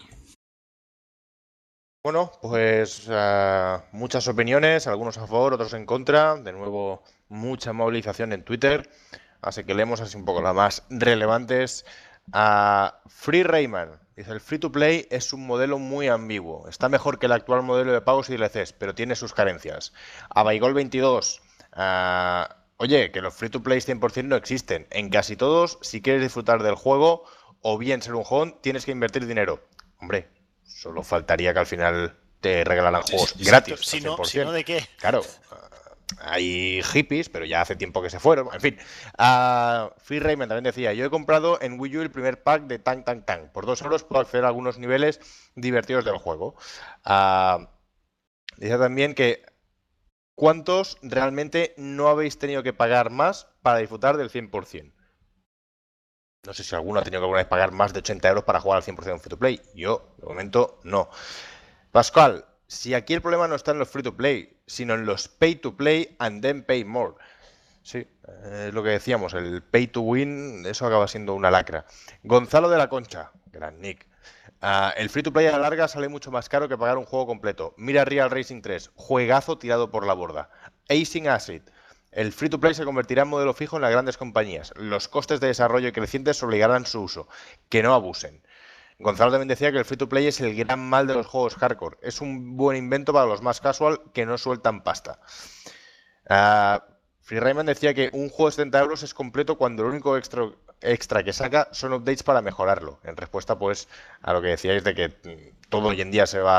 Bueno, pues uh, muchas opiniones, algunos a favor, otros en contra. De nuevo, mucha movilización en Twitter, así que leemos así un poco las más relevantes. Uh, Free Rayman dice: el free to play es un modelo muy ambiguo, está mejor que el actual modelo de pagos y D L Cs, pero tiene sus carencias. Abaigol veintidós, uh, oye, que los free to play cien por ciento no existen. En casi todos, si quieres disfrutar del juego o bien ser un jón, tienes que invertir dinero. Hombre, solo faltaría que al final te regalaran juegos sí, gratis. Si no, si no, ¿de qué? Claro. Hay hippies, pero ya hace tiempo que se fueron. En fin, uh, Free Rayman también decía: yo he comprado en Wii U el primer pack de Tank Tank Tank. Por dos euros puedo acceder a algunos niveles divertidos del juego. Uh, dice también que ¿cuántos realmente no habéis tenido que pagar más para disfrutar del cien por ciento? No sé si alguno ha tenido que alguna vez pagar más de ochenta euros para jugar al cien por ciento en free to play. Yo, de momento, no. Pascual, si aquí el problema no está en los free to play, sino en los pay to play and then pay more. Sí, es lo que decíamos, el pay to win, eso acaba siendo una lacra. Gonzalo de la Concha, gran nick. Uh, el free to play a la larga sale mucho más caro que pagar un juego completo. Mira Real Racing tres, juegazo tirado por la borda. Acing Acid, el free to play se convertirá en modelo fijo en las grandes compañías. Los costes de desarrollo crecientes obligarán su uso. Que no abusen. Gonzalo también decía que el free to play es el gran mal de los juegos hardcore. Es un buen invento para los más casual que no sueltan pasta. Uh, Free Rayman decía que un juego de setenta euros es completo cuando el único extra, extra que saca son updates para mejorarlo. En respuesta pues a lo que decíais de que todo hoy en día se va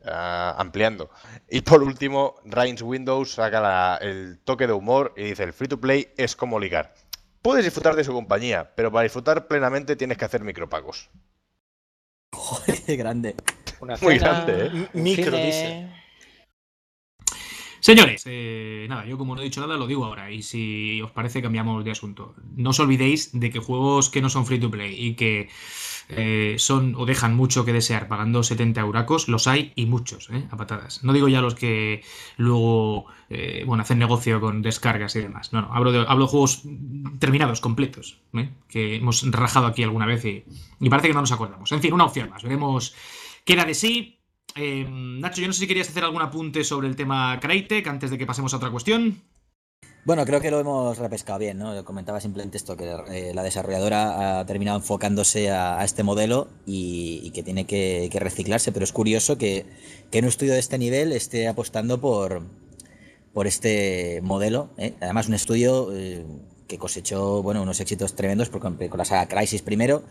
uh, ampliando. Y por último, Rains Windows saca la, el toque de humor y dice: el free to play es como ligar. Puedes disfrutar de su compañía, pero para disfrutar plenamente tienes que hacer micropagos. Joder, qué grande. Una Muy cena, grande, ¿eh? un Micro, cine. dice. Señores, eh, nada, yo como no he dicho nada lo digo ahora y si os parece cambiamos de asunto. No os olvidéis de que juegos que no son free to play y que eh, son o dejan mucho que desear pagando setenta euracos, los hay y muchos, ¿eh? A patadas. No digo ya los que luego eh, bueno, hacen negocio con descargas y demás. No, no, hablo de, hablo de juegos terminados, completos, ¿eh? Que hemos rajado aquí alguna vez y, y parece que no nos acordamos. En fin, una opción más. Veremos qué da de sí. Eh, Nacho, yo no sé si querías hacer algún apunte sobre el tema Crytek antes de que pasemos a otra cuestión. Bueno, creo que lo hemos repescado bien, ¿no? Comentaba simplemente esto, que eh, la desarrolladora ha terminado enfocándose a, a este modelo y, y que tiene que, que reciclarse, pero es curioso que, que en un estudio de este nivel esté apostando por, por este modelo, ¿eh? Además un estudio eh, que cosechó, bueno, unos éxitos tremendos por, con la saga Crysis primero.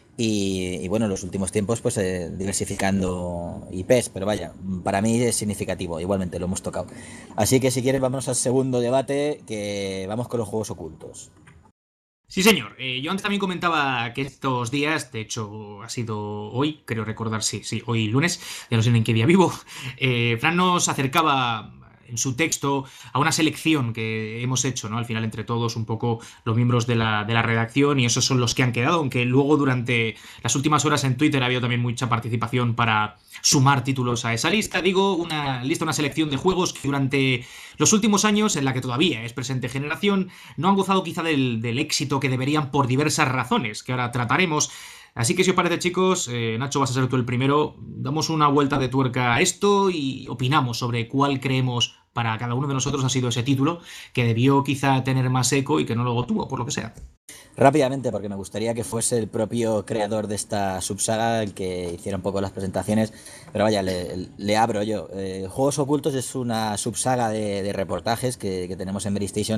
Y, y bueno, en los últimos tiempos pues eh, diversificando I Pes, pero vaya, para mí es significativo, igualmente lo hemos tocado. Así que si quieres vamos al segundo debate, que vamos con los juegos ocultos. Sí, señor. Eh, yo antes también comentaba que estos días, de hecho ha sido hoy, creo recordar, sí, sí, hoy lunes, ya no sé en qué día vivo, eh, Fran nos acercaba en su texto a una selección que hemos hecho, ¿no? Al final entre todos, un poco los miembros de la, de la redacción, y esos son los que han quedado, aunque luego durante las últimas horas en Twitter ha habido también mucha participación para sumar títulos a esa lista. Digo, una lista, una selección de juegos que durante los últimos años, en la que todavía es presente generación, no han gozado quizá del, del éxito que deberían por diversas razones, que ahora trataremos. Así que si os parece, chicos, eh, Nacho, vas a ser tú el primero, damos una vuelta de tuerca a esto y opinamos sobre cuál creemos para cada uno de nosotros ha sido ese título que debió quizá tener más eco y que no lo tuvo, por lo que sea. Rápidamente, porque me gustaría que fuese el propio creador de esta subsaga el que hiciera un poco las presentaciones, pero vaya, le, le abro yo. Eh, Juegos Ocultos es una subsaga de, de reportajes que, que tenemos en Mary Station,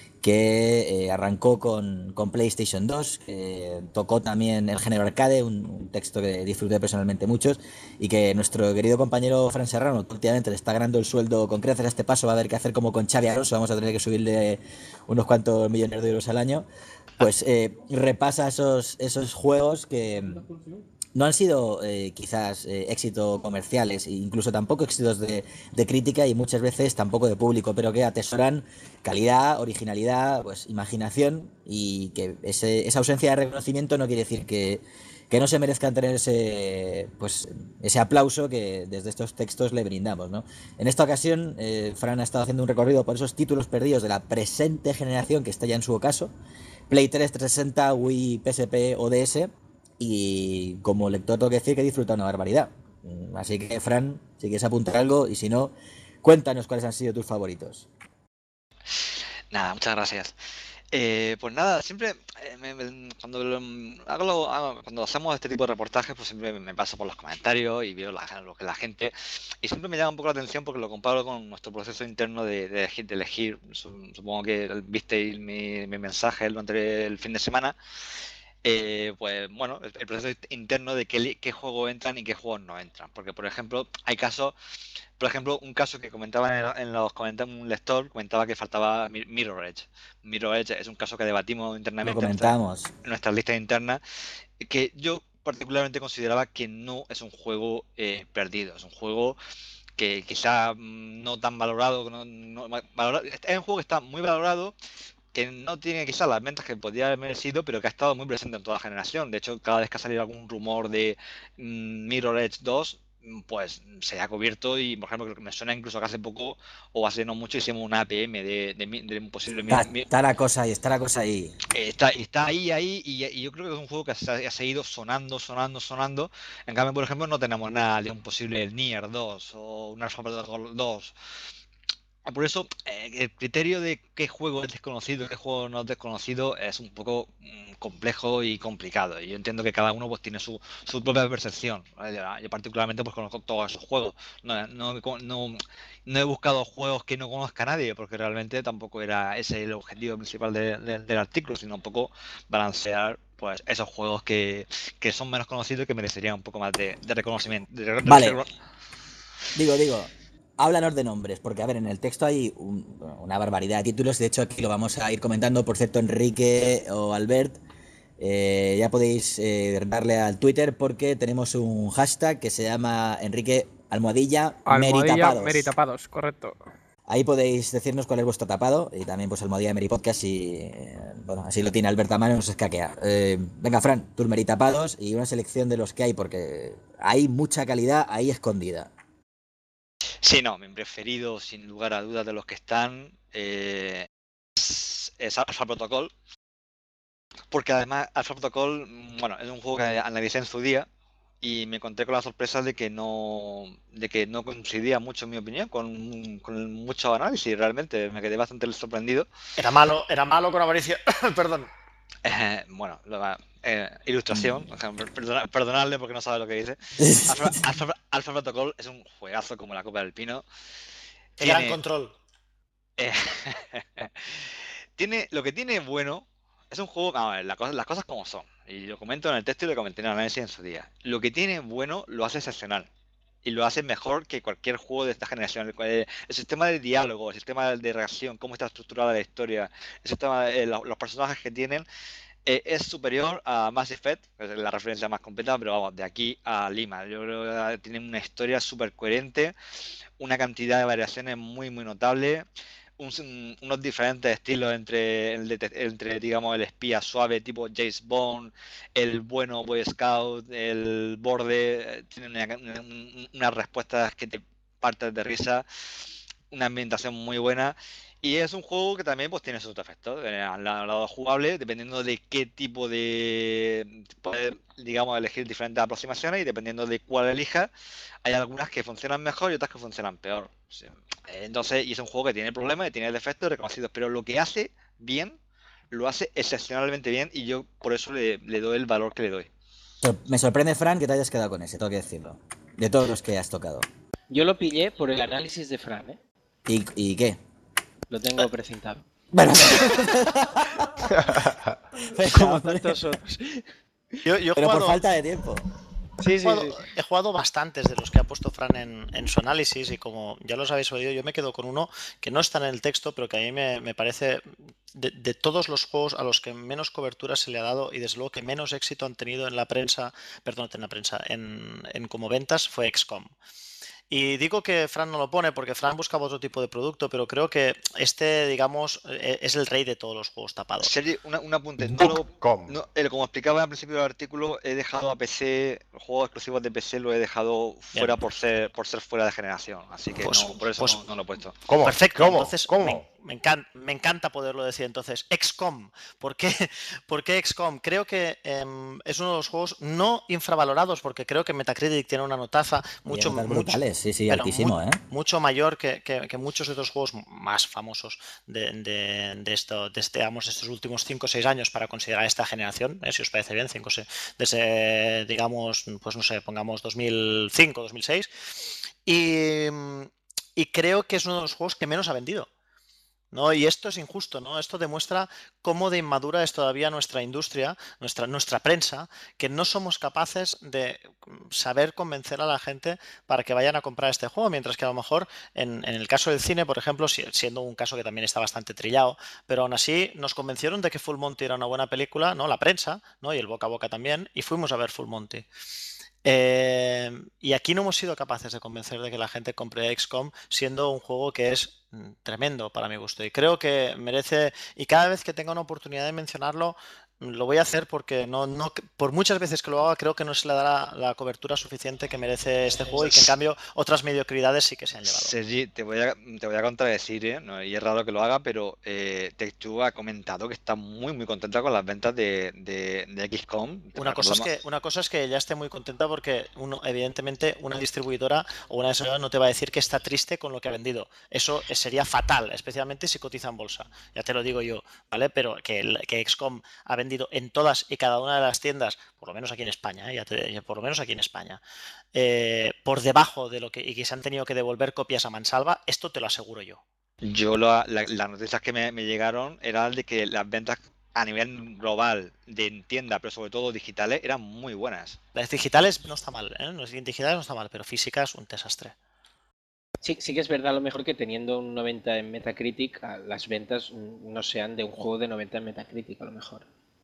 que eh, arrancó con, con PlayStation dos, que tocó también el género arcade, un, un texto que disfruté personalmente muchos, y que nuestro querido compañero Fran Serrano últimamente le está ganando el sueldo con creces a este paso, va a haber que hacer como con Xavi Alonso, vamos a tener que subirle unos cuantos millones de euros al año, pues eh, repasa esos, esos juegos que no han sido eh, quizás eh, éxitos comerciales e incluso tampoco éxitos de, de crítica y muchas veces tampoco de público, pero que atesoran calidad, originalidad, pues imaginación, y que ese, esa ausencia de reconocimiento no quiere decir que, que no se merezcan tener ese, pues, ese aplauso que desde estos textos le brindamos, ¿no? En esta ocasión, eh, Fran ha estado haciendo un recorrido por esos títulos perdidos de la presente generación, que está ya en su ocaso, Play tres, trescientos sesenta, Wii, P S P o D S, y como lector tengo que decir que he disfrutado una barbaridad. Así que, Fran, si quieres apuntar algo, y si no, cuéntanos cuáles han sido tus favoritos. Nada, muchas gracias. Eh, pues nada, siempre eh, me, me, cuando, lo, hago lo, hago, cuando hacemos este tipo de reportajes, pues siempre me, me paso por los comentarios y veo la, lo que la gente, y siempre me llama un poco la atención porque lo comparo con nuestro proceso interno de, de, de elegir. Supongo que visteis mi, mi mensaje durante el fin de semana. Eh, pues bueno, el, el proceso interno de qué, qué juegos entran y qué juegos no entran, porque por ejemplo hay casos, por ejemplo un caso que comentaba en, en los comentarios, un lector comentaba que faltaba Mirror Edge. Mirror Edge es un caso que debatimos internamente lo comentamos en, en nuestras listas internas, que yo particularmente consideraba que no es un juego eh, perdido, es un juego que quizá no tan valorado, no, no, valorado, es un juego que está muy valorado, que no tiene quizás las ventas que podría haber merecido, pero que ha estado muy presente en toda la generación. De hecho, cada vez que ha salido algún rumor de mm, Mirror Edge dos, pues se ha cubierto, y por ejemplo creo que me suena incluso que hace poco o hace no mucho hicimos una A P M de, de, de, de un posible... Está, está la cosa ahí, está la cosa ahí. Está, está ahí, ahí, y, y yo creo que es un juego que ha, ha seguido sonando, sonando, sonando. En cambio, por ejemplo, no tenemos nada de un posible Nier dos o un Alpha dos. Por eso, eh, el criterio de qué juego es desconocido y qué juego no es desconocido es un poco mm, complejo y complicado. Y yo entiendo que cada uno pues tiene su, su propia percepción. ¿Vale? Yo particularmente pues conozco todos esos juegos. No, no, no, no he buscado juegos que no conozca a nadie, porque realmente tampoco era ese el objetivo principal de, de, del artículo, sino un poco balancear pues esos juegos que, que son menos conocidos y que merecerían un poco más de, de reconocimiento. De, de vale. Digo, digo, háblanos de nombres, porque a ver, en el texto hay un- una barbaridad de títulos, de hecho aquí lo vamos a ir comentando, por cierto, Enrique o Albert, eh, ya podéis eh, darle al Twitter porque tenemos un hashtag que se llama Enrique Almohadilla Almohadilla Meritapados. Meritapados, correcto. Ahí podéis decirnos cuál es vuestro tapado y también pues Almohadilla Meripodcast y eh, bueno, así lo tiene Albert a mano y nos escaquea. Eh, venga, Fran, tus meritapados y una selección de los que hay porque hay mucha calidad ahí escondida. Sí, no, mi preferido, sin lugar a dudas, de los que están eh, es, es Alpha Protocol. Porque además Alpha Protocol, mm, bueno, es un juego que analicé en su día y me encontré con la sorpresa de que no de que no coincidía mucho, en mi opinión, con, con mucho análisis. Realmente me quedé bastante sorprendido. Era malo, era malo con avaricia. Perdón. Eh, bueno, lo va- eh, ilustración, o sea, per- perdona- perdonadle porque no sabe lo que dice. Alpha, Alpha- Alpha Protocol es un juegazo como la copa del pino. Qué gran Tiene, control. eh, tiene lo que tiene bueno. Es un juego, vamos a ver, la cosa- las cosas como son. Y lo comento en el texto y lo comenté en el análisis en su día. Lo que tiene bueno lo hace excepcional. Y lo hace mejor que cualquier juego de esta generación. El, el- el sistema de diálogo, el sistema de reacción, cómo está estructurada la historia, el sistema de- los, los personajes que tienen, eh, es superior a Mass Effect, que es la referencia más completa, pero vamos, de aquí a Lima. Yo creo que tienen una historia súper coherente, una cantidad de variaciones muy, muy notable, un- unos diferentes estilos entre, el dete- entre, digamos, el espía suave tipo James Bond, el bueno Boy Scout, el borde, eh, tienen una- una- unas respuestas que te partes de risa, una ambientación muy buena. Y es un juego que también pues tiene sus defectos eh, al lado, al lado jugable, dependiendo de qué tipo de... Puedes, digamos, elegir diferentes aproximaciones y dependiendo de cuál elijas, hay algunas que funcionan mejor y otras que funcionan peor. Sí. Eh, Entonces, y es un juego que tiene problemas y tiene defectos reconocidos, pero lo que hace bien, lo hace excepcionalmente bien y yo por eso le, le doy el valor que le doy. Sor- Me sorprende, Fran, que te hayas quedado con ese, tengo que decirlo. De todos los que has tocado. Yo lo pillé por el análisis de Fran, ¿eh? ¿Y, y qué? Lo tengo precintado. Bueno, Como tantos otros. Yo, yo he pero jugado, por falta de tiempo. Sí, he sí, jugado- sí. he jugado bastantes de los que ha puesto Fran en, en su análisis y como ya los habéis oído, yo me quedo con uno que no está en el texto, pero que a mí me, me parece de, de todos los juegos a los que menos cobertura se le ha dado y desde luego que menos éxito han tenido en la prensa, perdón, en la prensa, en, en como ventas fue X COM. Y digo que Fran no lo pone porque Fran buscaba otro tipo de producto, pero creo que este, digamos, eh, es el rey de todos los juegos tapados. Sergi, una- un apunte. No lo- Bookcom. no, el- como explicaba al principio del artículo, he dejado a P C, los juegos exclusivos de P C lo he dejado fuera Bien. por ser por ser fuera de generación. Así que Pues- no, por eso pues- no, no lo he puesto. ¿Cómo? Perfecto, ¿Cómo? entonces ¿Cómo? Me, me encan- me encanta poderlo decir entonces. X COM, ¿por qué, ¿por qué X COM? Creo que em, es uno de los juegos no infravalorados porque creo que Metacritic tiene una notaza mucho, Notas mucho, brutales, sí, sí, pero altísimo, mu- ¿eh? mucho mayor que, que- que muchos de otros juegos más famosos de, de- de esto, de este, digamos, estos últimos cinco o seis años para considerar esta generación, ¿eh? Si os parece bien, cinco, desde, digamos, pues no sé, pongamos dos mil cinco, dos mil seis. Y, y creo que es uno de los juegos que menos ha vendido. ¿No? Y esto es injusto, ¿no? Esto demuestra cómo de inmadura es todavía nuestra industria, nuestra, nuestra prensa, que no somos capaces de saber convencer a la gente para que vayan a comprar este juego, mientras que a lo mejor en, en el caso del cine, por ejemplo, si- siendo un caso que también está bastante trillado, pero aún así nos convencieron de que Full Monty era una buena película, ¿no? La prensa, ¿no? Y el boca a boca también, y fuimos a ver Full Monty. Eh, y aquí no hemos sido capaces de convencer de que la gente compre X COM siendo un juego que es mm, tremendo para mi gusto y creo que merece, y cada vez que tenga una oportunidad de mencionarlo mm, lo voy a hacer porque no, no, por muchas veces que lo haga creo que no se le dará la cobertura suficiente que merece este juego y que en cambio otras mediocridades sí que se han llevado. Sergi, te voy a, te voy a contradecir, ¿eh? No, y es raro que lo haga, pero eh, Take-Two ha comentado que está muy muy contenta con las ventas de, de, de X COM. Una cosa, es que, una cosa es que ella esté muy contenta porque uno, evidentemente una distribuidora o una desarrolladora no te va a decir que está triste con lo que ha vendido. Eso sería fatal, especialmente si cotiza en bolsa. Ya te lo digo yo, ¿vale? Pero que, el- que X COM ha vendido en todas y cada una de las tiendas, por lo menos aquí en España, ¿eh? Ya te- por lo menos aquí en España, eh, por debajo de lo que y que se han tenido que devolver copias a mansalva, esto te lo aseguro yo. Yo lo- la- las noticias que me, me llegaron eran de que las ventas a nivel global de tienda, pero sobre todo digitales, eran muy buenas. Las digitales no está mal, ¿eh? Las digitales no está mal, pero físicas un desastre. Sí, sí que es verdad a lo mejor que teniendo un noventa en Metacritic, las ventas no sean de un juego de noventa en Metacritic, a lo mejor.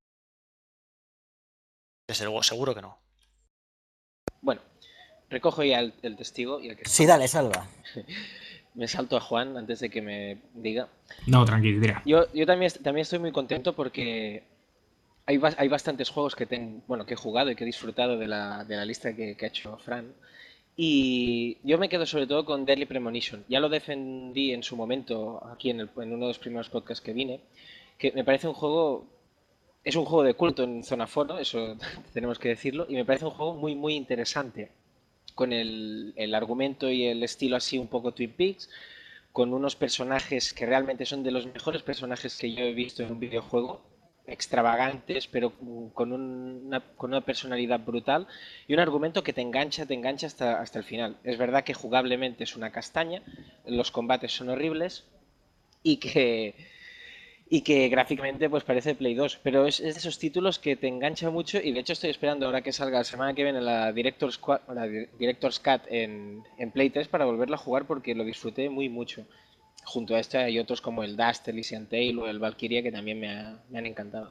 Desde luego, seguro que no. Bueno, recojo ya el, el testigo. Y el que sí, dale, salva. Me salto a Juan antes de que me diga. No, tranquilo, dirá. Yo, yo también, también estoy muy contento porque hay, hay bastantes juegos que, ten, bueno, que he jugado y que he disfrutado de la, de la lista que, que ha hecho Fran. Y yo me quedo sobre todo con Deadly Premonition. Ya lo defendí en su momento aquí en, el, en uno de los primeros podcasts que vine, que me parece un juego... Es un juego de culto en Zona Foro, eso tenemos que decirlo, y me parece un juego muy, muy interesante, con el, el argumento y el estilo así un poco Twin Peaks, con unos personajes que realmente son de los mejores personajes que yo he visto en un videojuego, extravagantes, pero con una, con una personalidad brutal y un argumento que te engancha, te engancha hasta, hasta el final. Es verdad que jugablemente es una castaña, los combates son horribles y que, y que gráficamente pues parece Play dos, pero es, es de esos títulos que te engancha mucho y de hecho estoy esperando ahora que salga la semana que viene la Director's, la Director's Cut en, en Play tres para volverlo a jugar porque lo disfruté muy mucho. Junto a este hay otros como el Dust, Elysian Tale o el Valkyria que también me, ha, me han encantado.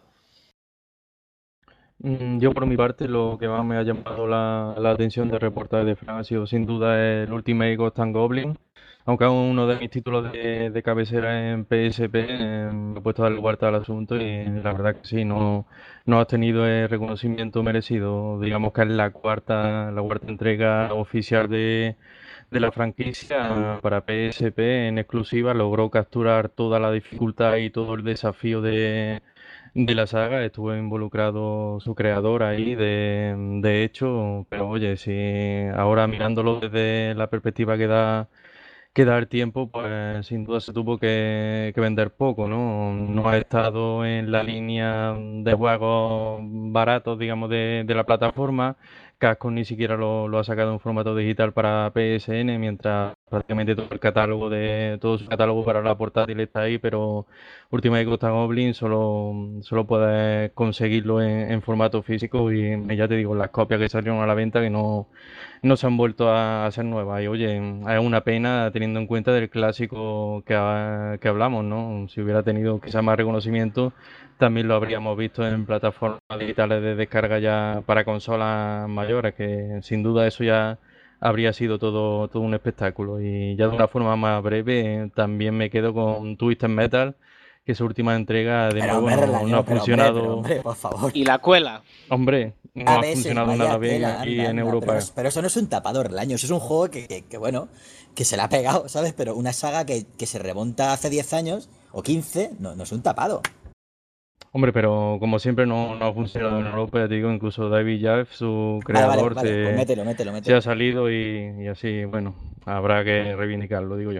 Yo por mi parte lo que más me ha llamado la, la atención del reportaje de Fran ha sido sin duda el Ultimate Ghost and Goblin, aunque es uno de mis títulos de, de cabecera en P S P, eh, me he puesto a darle vuelta al asunto y la verdad que sí, no, no has tenido el reconocimiento merecido. Digamos que es la cuarta, la cuarta entrega oficial de, de la franquicia para P S P en exclusiva, logró capturar toda la dificultad y todo el desafío de, de la saga, estuvo involucrado su creador ahí, de, de hecho, pero oye, si ahora mirándolo desde la perspectiva que da que da el tiempo, pues sin duda se tuvo que, que vender poco, ¿no? No ha estado en la línea de juegos baratos, digamos, de, de la plataforma. Capcom ni siquiera lo, lo ha sacado en formato digital para P S N, mientras prácticamente todo el catálogo de todo su catálogo para la portátil está ahí, pero Ultimate Ghost and Goblin solo, solo puedes conseguirlo en, en formato físico y ya te digo, las copias que salieron a la venta que no, no se han vuelto a hacer nuevas. Y oye, es una pena teniendo en cuenta del clásico que, ha, que hablamos, ¿no? Si hubiera tenido quizás más reconocimiento, también lo habríamos visto en plataformas digitales de descarga ya para consolas mayores, que sin duda eso ya habría sido todo, todo un espectáculo. Y ya de una forma más breve, también me quedo con Twisted Metal, que su última entrega de pero nuevo hombre, no, relaño, no ha pero funcionado. Hombre, pero hombre, por favor. Y la cuela. Hombre, no A ha veces, funcionado vaya nada bien tela, aquí anda, en anda, Europa. Pero, pero eso no es un tapador, Relaño, eso es un juego que, que, que bueno, que se le ha pegado, ¿sabes? Pero una saga que, que se remonta hace diez años o quince, no, no es un tapado. Hombre, pero como siempre no, no ha funcionado en Europa, ya te digo, incluso David Jaffe, su creador, Vale, vale, vale, se, pues mételo, mételo, mételo. se ha salido y, y así, bueno, habrá que reivindicarlo, digo yo.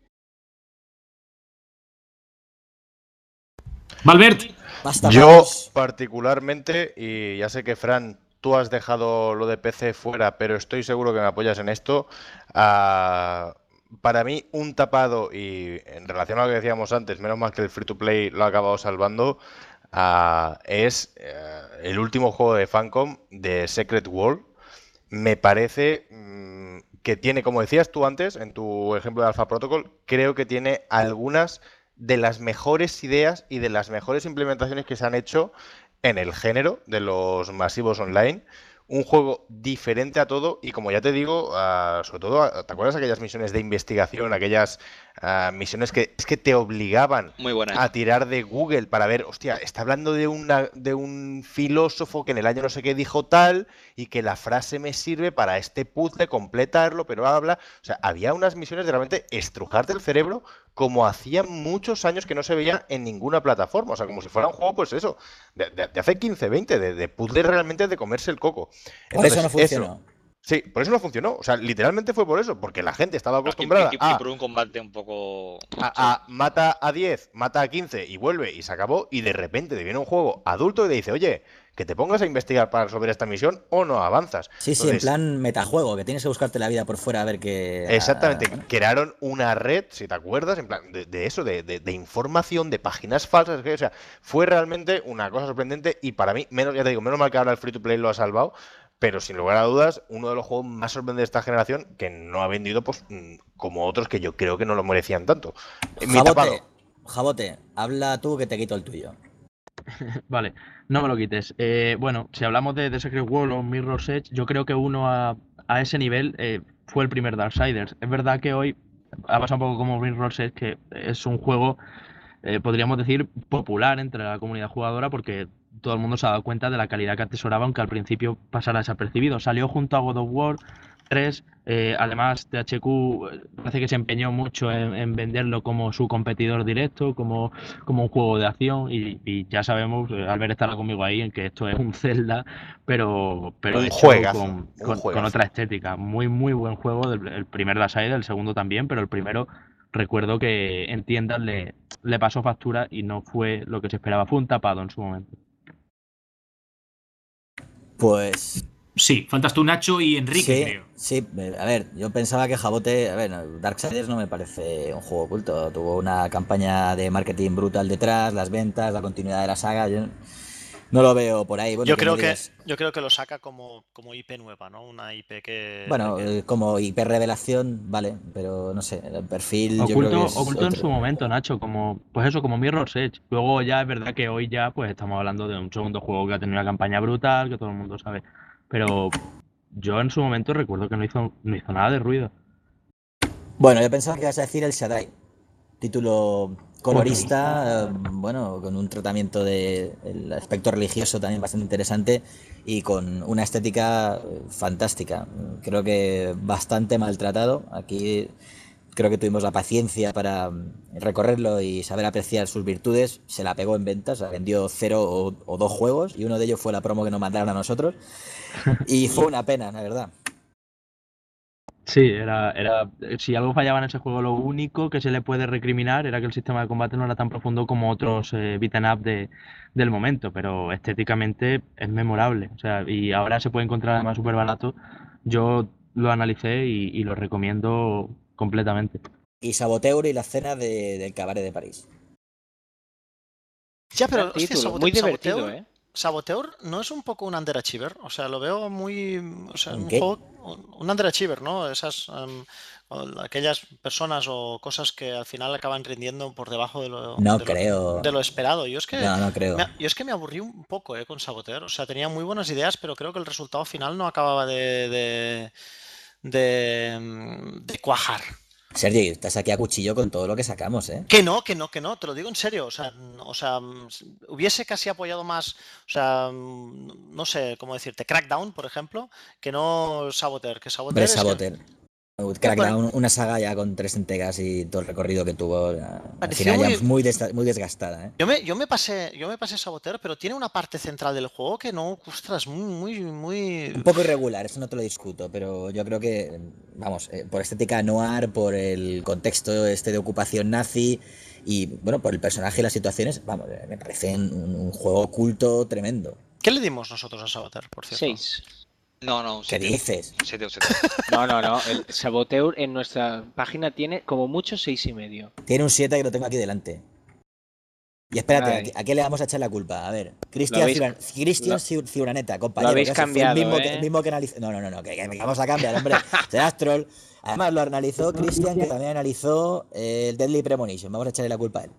Valvert. Basta, Yo vamos. particularmente, y ya sé que Fran, tú has dejado lo de P C fuera, pero estoy seguro que me apoyas en esto. Uh, para mí, un tapado, y en relación a lo que decíamos antes, menos mal que el free to play lo ha acabado salvando, uh, es uh, el último juego de Famicom de Secret World. Me parece mmm, que tiene, como decías tú antes, en tu ejemplo de Alpha Protocol, creo que tiene algunas de las mejores ideas y de las mejores implementaciones que se han hecho en el género de los masivos online. Un juego diferente a todo y, como ya te digo, uh, sobre todo, uh, ¿te acuerdas de aquellas misiones de investigación? Aquellas uh, misiones que es que te obligaban Muy buenas. a tirar de Google para ver, hostia, está hablando de, una, de un filósofo que en el año no sé qué dijo tal y que la frase me sirve para este puzzle, completarlo, pero habla... O sea, había unas misiones de realmente estrujarte el cerebro como hacía muchos años que no se veía en ninguna plataforma. O sea, como si fuera un juego, pues eso, de, de, de hace quince, veinte, de, de puzzle realmente de comerse el coco. Entonces, por eso no funcionó. Eso, sí, por eso no funcionó. O sea, literalmente fue por eso, porque la gente estaba acostumbrada y, y, y, a... y por un combate un poco... A, a mata a diez, mata a quince y vuelve y se acabó, y de repente te viene un juego adulto y te dice, oye, que te pongas a investigar para resolver esta misión o no avanzas. Sí, sí, Entonces, en plan metajuego, que tienes que buscarte la vida por fuera a ver qué... Exactamente, ah, crearon una red, si te acuerdas, en plan de, de eso, de, de, de información, de páginas falsas, que, o sea, fue realmente una cosa sorprendente y para mí, menos, ya te digo, menos mal que ahora el free to play lo ha salvado, pero sin lugar a dudas, uno de los juegos más sorprendentes de esta generación que no ha vendido pues como otros que yo creo que no lo merecían tanto. Mi Jabote, tapado. Jabote, habla tú que te quito el tuyo. Vale, no me lo quites. Eh, bueno, si hablamos de The Secret World o Mirror's Edge, yo creo que uno a, a ese nivel eh, fue el primer Darksiders. Es verdad que hoy ha pasado un poco como Mirror's Edge, que es un juego, eh, podríamos decir, popular entre la comunidad jugadora, porque todo el mundo se ha dado cuenta de la calidad que atesoraba, aunque al principio pasara desapercibido. Salió junto a God of War tres, eh, además T H Q parece que se empeñó mucho en, en venderlo como su competidor directo, como, como un juego de acción, y, y ya sabemos, eh, Albert estará conmigo ahí, en que esto es un Zelda, pero, pero Un hecho juegazo, con, un con, juegazo. con otra estética. Muy, muy buen juego, del, el primer Darksiders, el segundo también, pero el primero recuerdo que en tiendas le, le pasó factura y no fue lo que se esperaba, fue un tapado en su momento. Pues Sí, faltas tú, Nacho, y Enrique, sí, creo. sí, a ver, yo pensaba que Jabote, a ver, Darksiders no me parece un juego oculto, tuvo una campaña de marketing brutal detrás, las ventas, la continuidad de la saga, yo no lo veo por ahí. Bueno, yo, que creo me que, digas, yo creo que lo saca como, como I P nueva, ¿no? Una I P que... bueno, que- eh, como hiperrevelación, vale, pero no sé, el perfil yo creo Oculto, que es oculto en otro. su momento, Nacho, como, pues eso, como Mirror's Edge. Luego ya es verdad que hoy ya pues estamos hablando de un segundo juego que ha tenido una campaña brutal, que todo el mundo sabe. Pero yo en su momento recuerdo que no hizo, no hizo nada de ruido. Bueno, yo pensaba que ibas a decir el Shaddai, título colorista, eh, bueno, con un tratamiento del aspecto religioso también bastante interesante y con una estética eh, fantástica. Creo que bastante maltratado. Aquí creo que tuvimos la paciencia para mm, recorrerlo y saber apreciar sus virtudes. Se la pegó en ventas, o sea, vendió cero o, o dos juegos y uno de ellos fue la promo que nos mandaron a nosotros. Y fue una pena, la verdad. Sí, era, era, si algo fallaba en ese juego, lo único que se le puede recriminar era que el sistema de combate no era tan profundo como otros eh, beat'em up de, del momento, pero estéticamente es memorable. O sea, y ahora se puede encontrar además súper barato. Yo lo analicé y, y lo recomiendo completamente. Y Saboteur y la escena de, del cabaret de París. Ya, pero Gran hostia, título, Sabote- muy divertido, Saboteur, ¿eh? Saboteur no es un poco un underachiever, o sea, lo veo muy, o sea, ¿Un un qué? juego, un underachiever, ¿no? Esas, em, o aquellas personas o cosas que al final acaban rindiendo por debajo de lo, No de lo, creo. de lo esperado. Yo es que No, no creo. me, yo es que me aburrí un poco, eh, con Saboteur, o sea, tenía muy buenas ideas, pero creo que el resultado final no acababa de, de, de, em, de cuajar. Sergi, estás aquí a cuchillo con todo lo que sacamos, ¿eh? Que no, que no, que no, te lo digo en serio. O sea, n- o sea, mm, s- hubiese casi apoyado más, o sea, mm, no sé cómo decirte, Crackdown, por ejemplo, que no Saboteur. Que Saboteur Hombre, es que. Saboteur. Crackdown, una saga ya con tres entregas y todo el recorrido que tuvo. ya- Al Parecía final ya muy. muy, desta- muy desgastada, ¿eh? Yo me, yo me pasé, yo me pasé Saboteur, pero tiene una parte central del juego que no, ostras, muy, muy, muy. Un poco irregular, eso no te lo discuto, pero yo creo que, vamos, eh, por estética noir, por el contexto este de ocupación nazi y, bueno, por el personaje y las situaciones, vamos, eh, me parece un, un juego culto tremendo. ¿Qué le dimos nosotros a Saboteur, por cierto? Seis. No, no, un ¿Qué siete. dices? Un siete, un siete. No, no, no. El Saboteur en nuestra página tiene como mucho seis y medio. Tiene un siete que lo tengo aquí delante. Y espérate, Ay. ¿a, a qué le vamos a echar la culpa? A ver, Lo Cristian habéis- Ciuran- Cristian lo- Ciu- Ciuraneta, compañero. lo habéis que ese fue cambiado, el mismo, que, ¿eh? el mismo que analizó. No, no, no, no, que, que vamos a cambiar, hombre. Serás troll. Además, lo analizó Cristian, que también analizó eh, el Deadly Premonition. Vamos a echarle la culpa a él.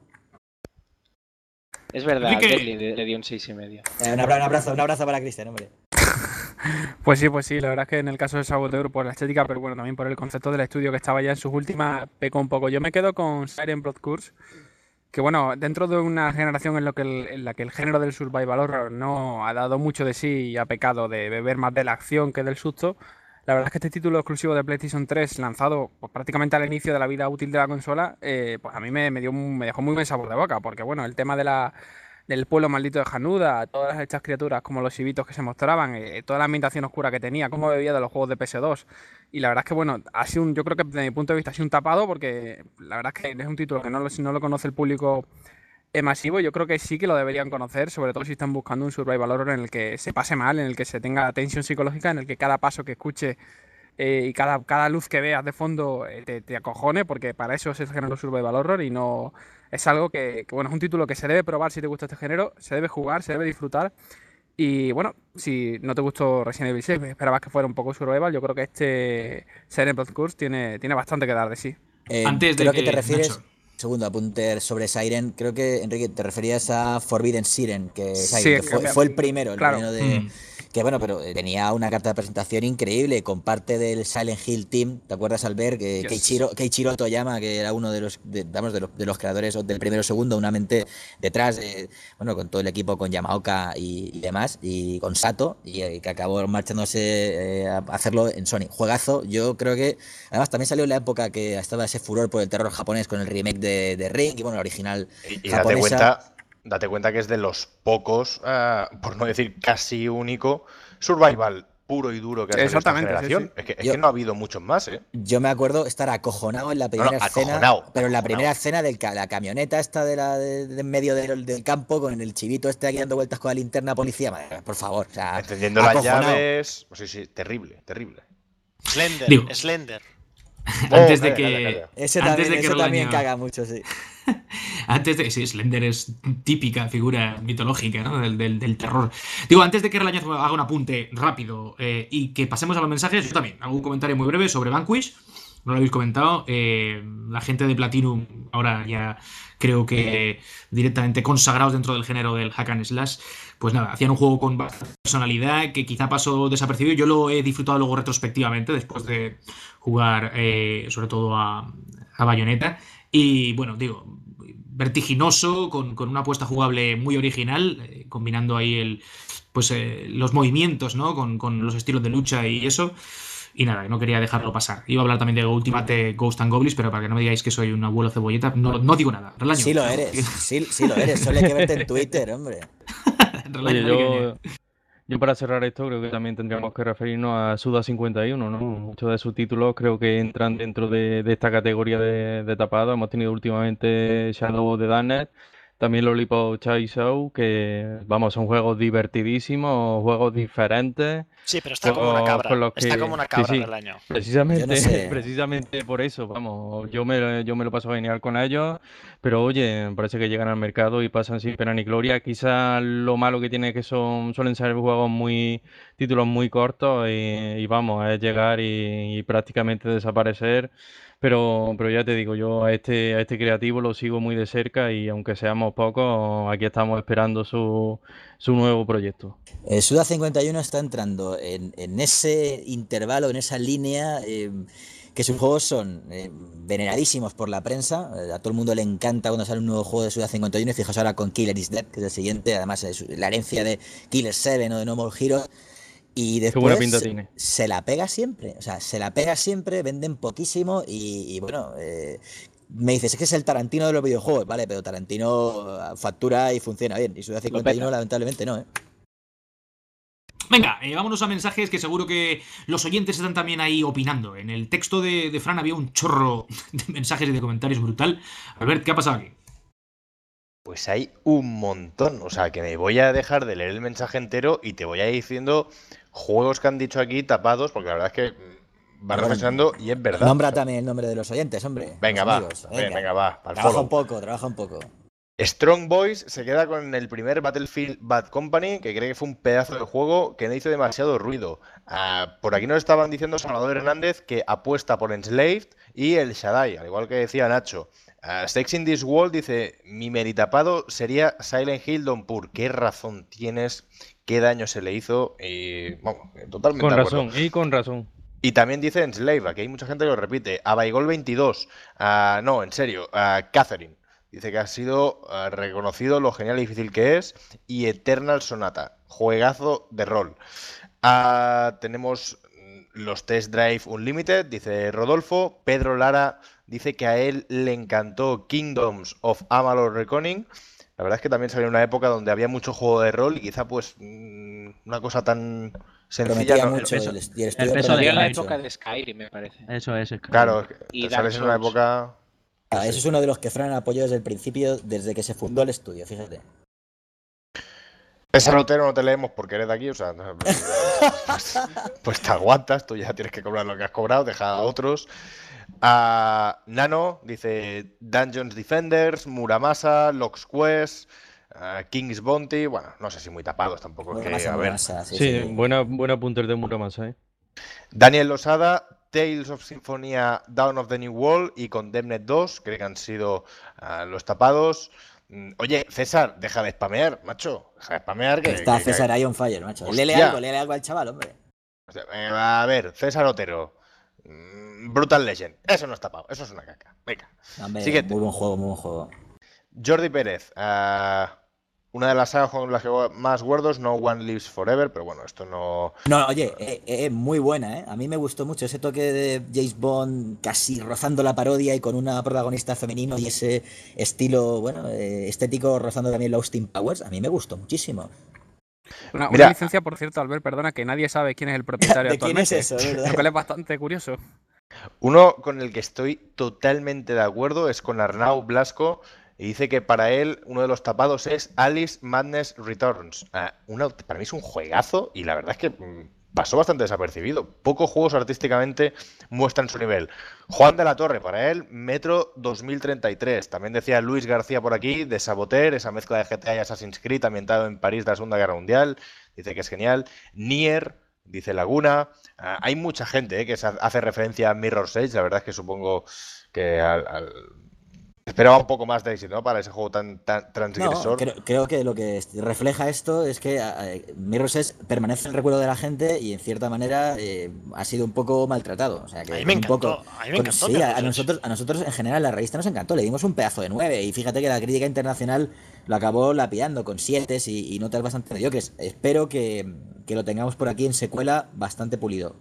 Es verdad, Enrique. Deadly le, le dio un seis y medio. Eh, un, abra- un abrazo, un abrazo para Cristian, hombre. Pues sí, pues sí, la verdad es que en el caso de Saboteur por la estética, pero bueno, también por el concepto del estudio que estaba ya en sus últimas, pecó un poco. Yo me quedo con Siren Blood Curse, que bueno, dentro de una generación en, lo que el- en la que el género del survival horror no ha dado mucho de sí y ha pecado de beber más de la acción que del susto, la verdad es que este título exclusivo de PlayStation tres, lanzado pues, prácticamente al inicio de la vida útil de la consola, eh, pues a mí me, me dio un- me dejó muy buen sabor de boca, porque bueno, el tema de la del pueblo maldito de Januda, todas estas criaturas como los chivitos que se mostraban, eh, toda la ambientación oscura que tenía, cómo bebía de los juegos de P S dos. Y la verdad es que, bueno, ha sido un, yo creo que desde mi punto de vista ha sido un tapado porque la verdad es que es un título que no lo, si no lo conoce el público eh, masivo. Yo creo que sí que lo deberían conocer, sobre todo si están buscando un survival horror en el que se pase mal, en el que se tenga tensión psicológica, en el que cada paso que escuche eh, y cada, cada luz que veas de fondo eh, te, te acojone, porque para eso es el género survival horror y no es algo que, que, bueno, es un título que se debe probar si te gusta este género, se debe jugar, se debe disfrutar Y bueno, si no te gustó Resident Evil seis, esperabas que fuera un poco survival, yo creo que este Siren Blood Curse tiene, tiene bastante que dar de sí. Eh, Antes de creo que, que te refieres, Nacho. segundo apunte sobre Siren, creo que, Enrique, te referías a Forbidden Siren, que, Sí, Siren, que fue, que- fue el primero, el claro. primero de... Mm. Que bueno, pero tenía una carta de presentación increíble, con parte del Silent Hill Team, ¿te acuerdas, Albert? Que Yes. Keiichiro, Keiichiro Toyama, que era uno de los, de, vamos, de los, de los creadores del primero o segundo, una mente detrás, de, bueno, con todo el equipo, con Yamaoka y, y demás, y con Sato, y, y que acabó marchándose eh, a hacerlo en Sony. Juegazo, yo creo que, además también salió en la época que estaba ese furor por el terror japonés con el remake de, de Ring, y bueno, la original Y, y date japonesa. cuenta, date cuenta que es de los pocos, uh, por no decir casi único, survival puro y duro que ha salido esta Exactamente, sí, generación. sí. Es, que, es Yo- que no ha habido muchos más, ¿eh? Yo me acuerdo estar acojonado en la primera no, escena, acojonado, pero en la acojonado. primera escena de la camioneta esta de la de, de en medio del, del campo con el chivito este aquí dando vueltas con la linterna policía, madre, por favor, o sea, Encendiendo las acojonado. llaves. Pues sí, sí, terrible, terrible. Slender, Digo- Slender. Antes Oh, de calla, que. calla, calla. Ese antes también, de que eso también Rolaño- caga mucho, sí. Antes de. Sí, Slender es típica figura mitológica, ¿no? Del, del, del terror. Digo, antes de que Relañaz haga un apunte rápido eh, y que pasemos a los mensajes, yo también hago un comentario muy breve sobre Vanquish. No lo habéis comentado. Eh, la gente de Platinum, ahora ya creo que directamente consagrados dentro del género del hack and slash, pues nada, hacían un juego con bastante personalidad que quizá pasó desapercibido. Yo lo he disfrutado luego retrospectivamente después de jugar eh, sobre todo a, a Bayonetta. Y bueno, digo, vertiginoso, con, con una apuesta jugable muy original, eh, combinando ahí el, pues, eh, los movimientos, ¿no? Con, con los estilos de lucha y eso. Y nada, no quería dejarlo pasar. Iba a hablar también de Ultimate Ghost and Goblins, pero para que no me digáis que soy un abuelo cebolleta, no, no digo nada. Relaño. Sí lo eres, sí, sí lo eres, solo hay que verte en Twitter, hombre. Relaño, Oye, dale yo, yo para cerrar esto creo que también tendríamos que referirnos a Suda cincuenta y uno, ¿no? Muchos de sus títulos creo que entran dentro de, de esta categoría de, de tapado. Hemos tenido últimamente Shadow of the Damned, también Lollipop Chainsaw, que vamos, son juegos divertidísimos, juegos diferentes. Sí, pero está como una juegos cabra. con los Está que- como una sí, cabra sí. del año. Precisamente, Yo no sé. precisamente por eso, vamos, yo me, yo me lo paso genial con ellos, pero oye, parece que llegan al mercado y pasan sin pena ni gloria. Quizás lo malo que tiene es que son, suelen ser juegos muy, títulos muy cortos y, y vamos, es llegar y, y prácticamente desaparecer. Pero, pero ya te digo, yo a este, a este creativo lo sigo muy de cerca y aunque seamos pocos, aquí estamos esperando su, su nuevo proyecto. Eh, Suda cincuenta y uno está entrando en, en ese intervalo, en esa línea, eh, que sus juegos son eh, veneradísimos por la prensa. Eh, a todo el mundo le encanta cuando sale un nuevo juego de Suda cincuenta y uno. Y fijaos ahora con Killer is Dead, que es el siguiente. Además, es la herencia de Killer siete o de No More Heroes. Y Qué buena después pinta se, tiene. se la pega siempre. O sea, se la pega siempre, venden poquísimo. Y, y bueno, eh, me dices, es que es el Tarantino de los videojuegos. Vale, pero Tarantino factura y funciona bien. Y Suda cincuenta y uno, lamentablemente, no, ¿eh? Venga, eh, vámonos a mensajes que seguro que los oyentes están también ahí opinando. En el texto de, de Fran había un chorro de mensajes y de comentarios brutal. A ver, ¿qué ha pasado aquí? Pues hay un montón. O sea, que me voy a dejar de leer el mensaje entero y te voy a ir diciendo juegos que han dicho aquí tapados, porque la verdad es que mm, va Bueno, reflexionando y es verdad. Nombra O sea, también el nombre de los oyentes, hombre. venga, los va. amigos. Venga, venga, va. Pa'l Trabaja follow. un poco, trabaja un poco. Strong Boys se queda con el primer Battlefield Bad Company, que cree que fue un pedazo de juego que no hizo demasiado ruido. Ah, por aquí nos estaban diciendo Salvador Hernández que apuesta por Enslaved y el Shaddai, al igual que decía Nacho. Uh, Stakes in this World dice, mi meritapado sería Silent Hill Downpour. ¿Qué razón tienes? ¿Qué daño se le hizo? Y, vamos, totalmente Con de acuerdo. razón, y con razón. Y también dice Enslave, aquí hay mucha gente que lo repite. Abaigol veintidós, uh, no, en serio, uh, Catherine. Dice que ha sido uh, reconocido lo genial y difícil que es. Y Eternal Sonata, juegazo de rol. Uh, tenemos los Test Drive Unlimited, dice Rodolfo. Pedro Lara dice que a él le encantó Kingdoms of Amalur Reckoning. La verdad es que también salió en una época donde había mucho juego de rol y quizá pues mmm, una cosa tan sencilla. Prometía No, mucho. el- El, y el estudio el peso prometía Salió en la mucho. época de Skyrim, me parece. Eso es. es que- Claro, es que Y te sales Dark en una Souls. época... Ah, eso es uno de los que Fran apoyó desde el principio, desde que se fundó el estudio, fíjate. Ese rotero no te leemos porque eres de aquí, o sea, pues, pues te aguantas, tú ya tienes que cobrar lo que has cobrado, deja a otros. Uh, Nano dice Dungeons Defenders, Muramasa, Lox Quest, Uh, King's Bounty, bueno, no sé si muy tapados tampoco. Que, Muramasa, a ver. Muramasa, sí, Sí, sí. buena, buena punter de Muramasa, ¿eh? Daniel Losada, Tales of Symphonia, Dawn of the New World y Condemned dos, creo que han sido uh, los tapados. Mm, Oye, César, deja de spamear, macho. Deja de spamear. Que, Está que- César que- ahí on fire, macho. Hostia. Lele algo, lele algo al chaval, hombre. O sea, eh, a ver, César Otero. mm, Brutal Legend. Eso no es tapado, eso es una caca. Venga. Hombre, Siguiente. muy buen juego, muy buen juego. Jordi Pérez. ah, una de las sagas con las que más guardos, No One Lives Forever, pero bueno, esto no. No, oye, eh, eh, muy buena, ¿eh? A mí me gustó mucho ese toque de James Bond casi rozando la parodia y con una protagonista femenino y ese estilo, bueno, eh, estético rozando también la Austin Powers. A mí me gustó muchísimo. Una, Mira. una licencia, por cierto, Albert, perdona, que nadie sabe quién es el propietario ¿De quién es actualmente. eso, verdad? Lo cual es bastante curioso. Uno con el que estoy totalmente de acuerdo es con Arnau Blasco. Y dice que para él uno de los tapados es Alice Madness Returns. Ah, una- para mí es un juegazo y la verdad es que mm, pasó bastante desapercibido. Pocos juegos artísticamente muestran su nivel. Juan de la Torre, para él, Metro dos mil treinta y tres. También decía Luis García por aquí, de Saboteur, esa mezcla de G T A y Assassin's Creed ambientado en París de la Segunda Guerra Mundial. Dice que es genial. Nier, dice Laguna. Ah, hay mucha gente eh, que se hace referencia a Mirror's Edge. La verdad es que supongo que al... al- esperaba un poco más de éxito, ¿no? Para ese juego tan, tan No, transgresor. creo, creo que lo que refleja esto es que eh, Mirror's Edge permanece en el recuerdo de la gente y en cierta manera eh, ha sido un poco maltratado. O sea, que A mí me un encantó, poco, a mí me con- encantó sí, Mirror's a, a Edge. nosotros, a nosotros en general la revista nos encantó, le dimos un pedazo de nueve y fíjate que la crítica internacional lo acabó lapidando con siete y, y notas bastante mediocres. Espero que, que lo tengamos por aquí en secuela bastante pulido.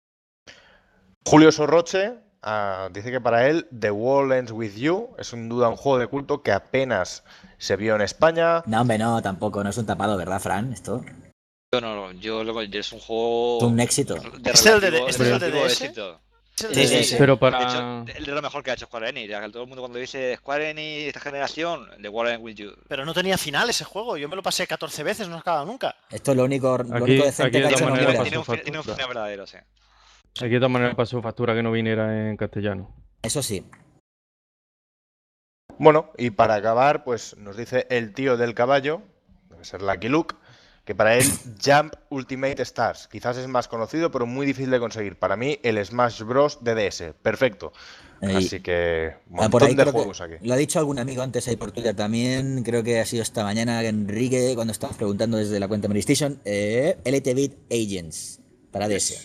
Julio Sorroche ah, dice que para él The World Ends With You es sin duda un juego de culto que apenas se vio en España. No, hombre, no, tampoco, no es un tapado, ¿verdad, Fran? Esto Yo no, no, yo lo es un juego es un éxito. de ¿Es el de- relativo, es de el de relativo D S? éxito. ¿Es el Sí, de sí, D S? sí. Pero De para... hecho, es de lo mejor que ha hecho Square Enix. Ya que todo el mundo cuando dice Square Enix esta generación, The World Ends With You. Pero no tenía final ese juego. Yo me lo pasé catorce veces, no acaba nunca. Esto es lo único, lo Aquí- único decente aquí que de ha todas hecho en maneras Nomura. Tiene un, factura. tiene un final verdadero, sí. Aquí de todas maneras pasó factura que no viniera en castellano. Eso sí. Bueno, y para acabar, pues nos dice el tío del caballo, debe ser Lucky Luke, que para él Jump Ultimate Stars. Quizás es más conocido, pero muy difícil de conseguir. Para mí, el Smash Bros. de D S. Perfecto. Eh, Así que, un Ah, por ahí montón de creo que juegos aquí. lo ha dicho algún amigo antes ahí por Twitter también, creo que ha sido esta mañana Enrique cuando estábamos preguntando desde la cuenta Medistation, eh, Elite Beat Agents para D S.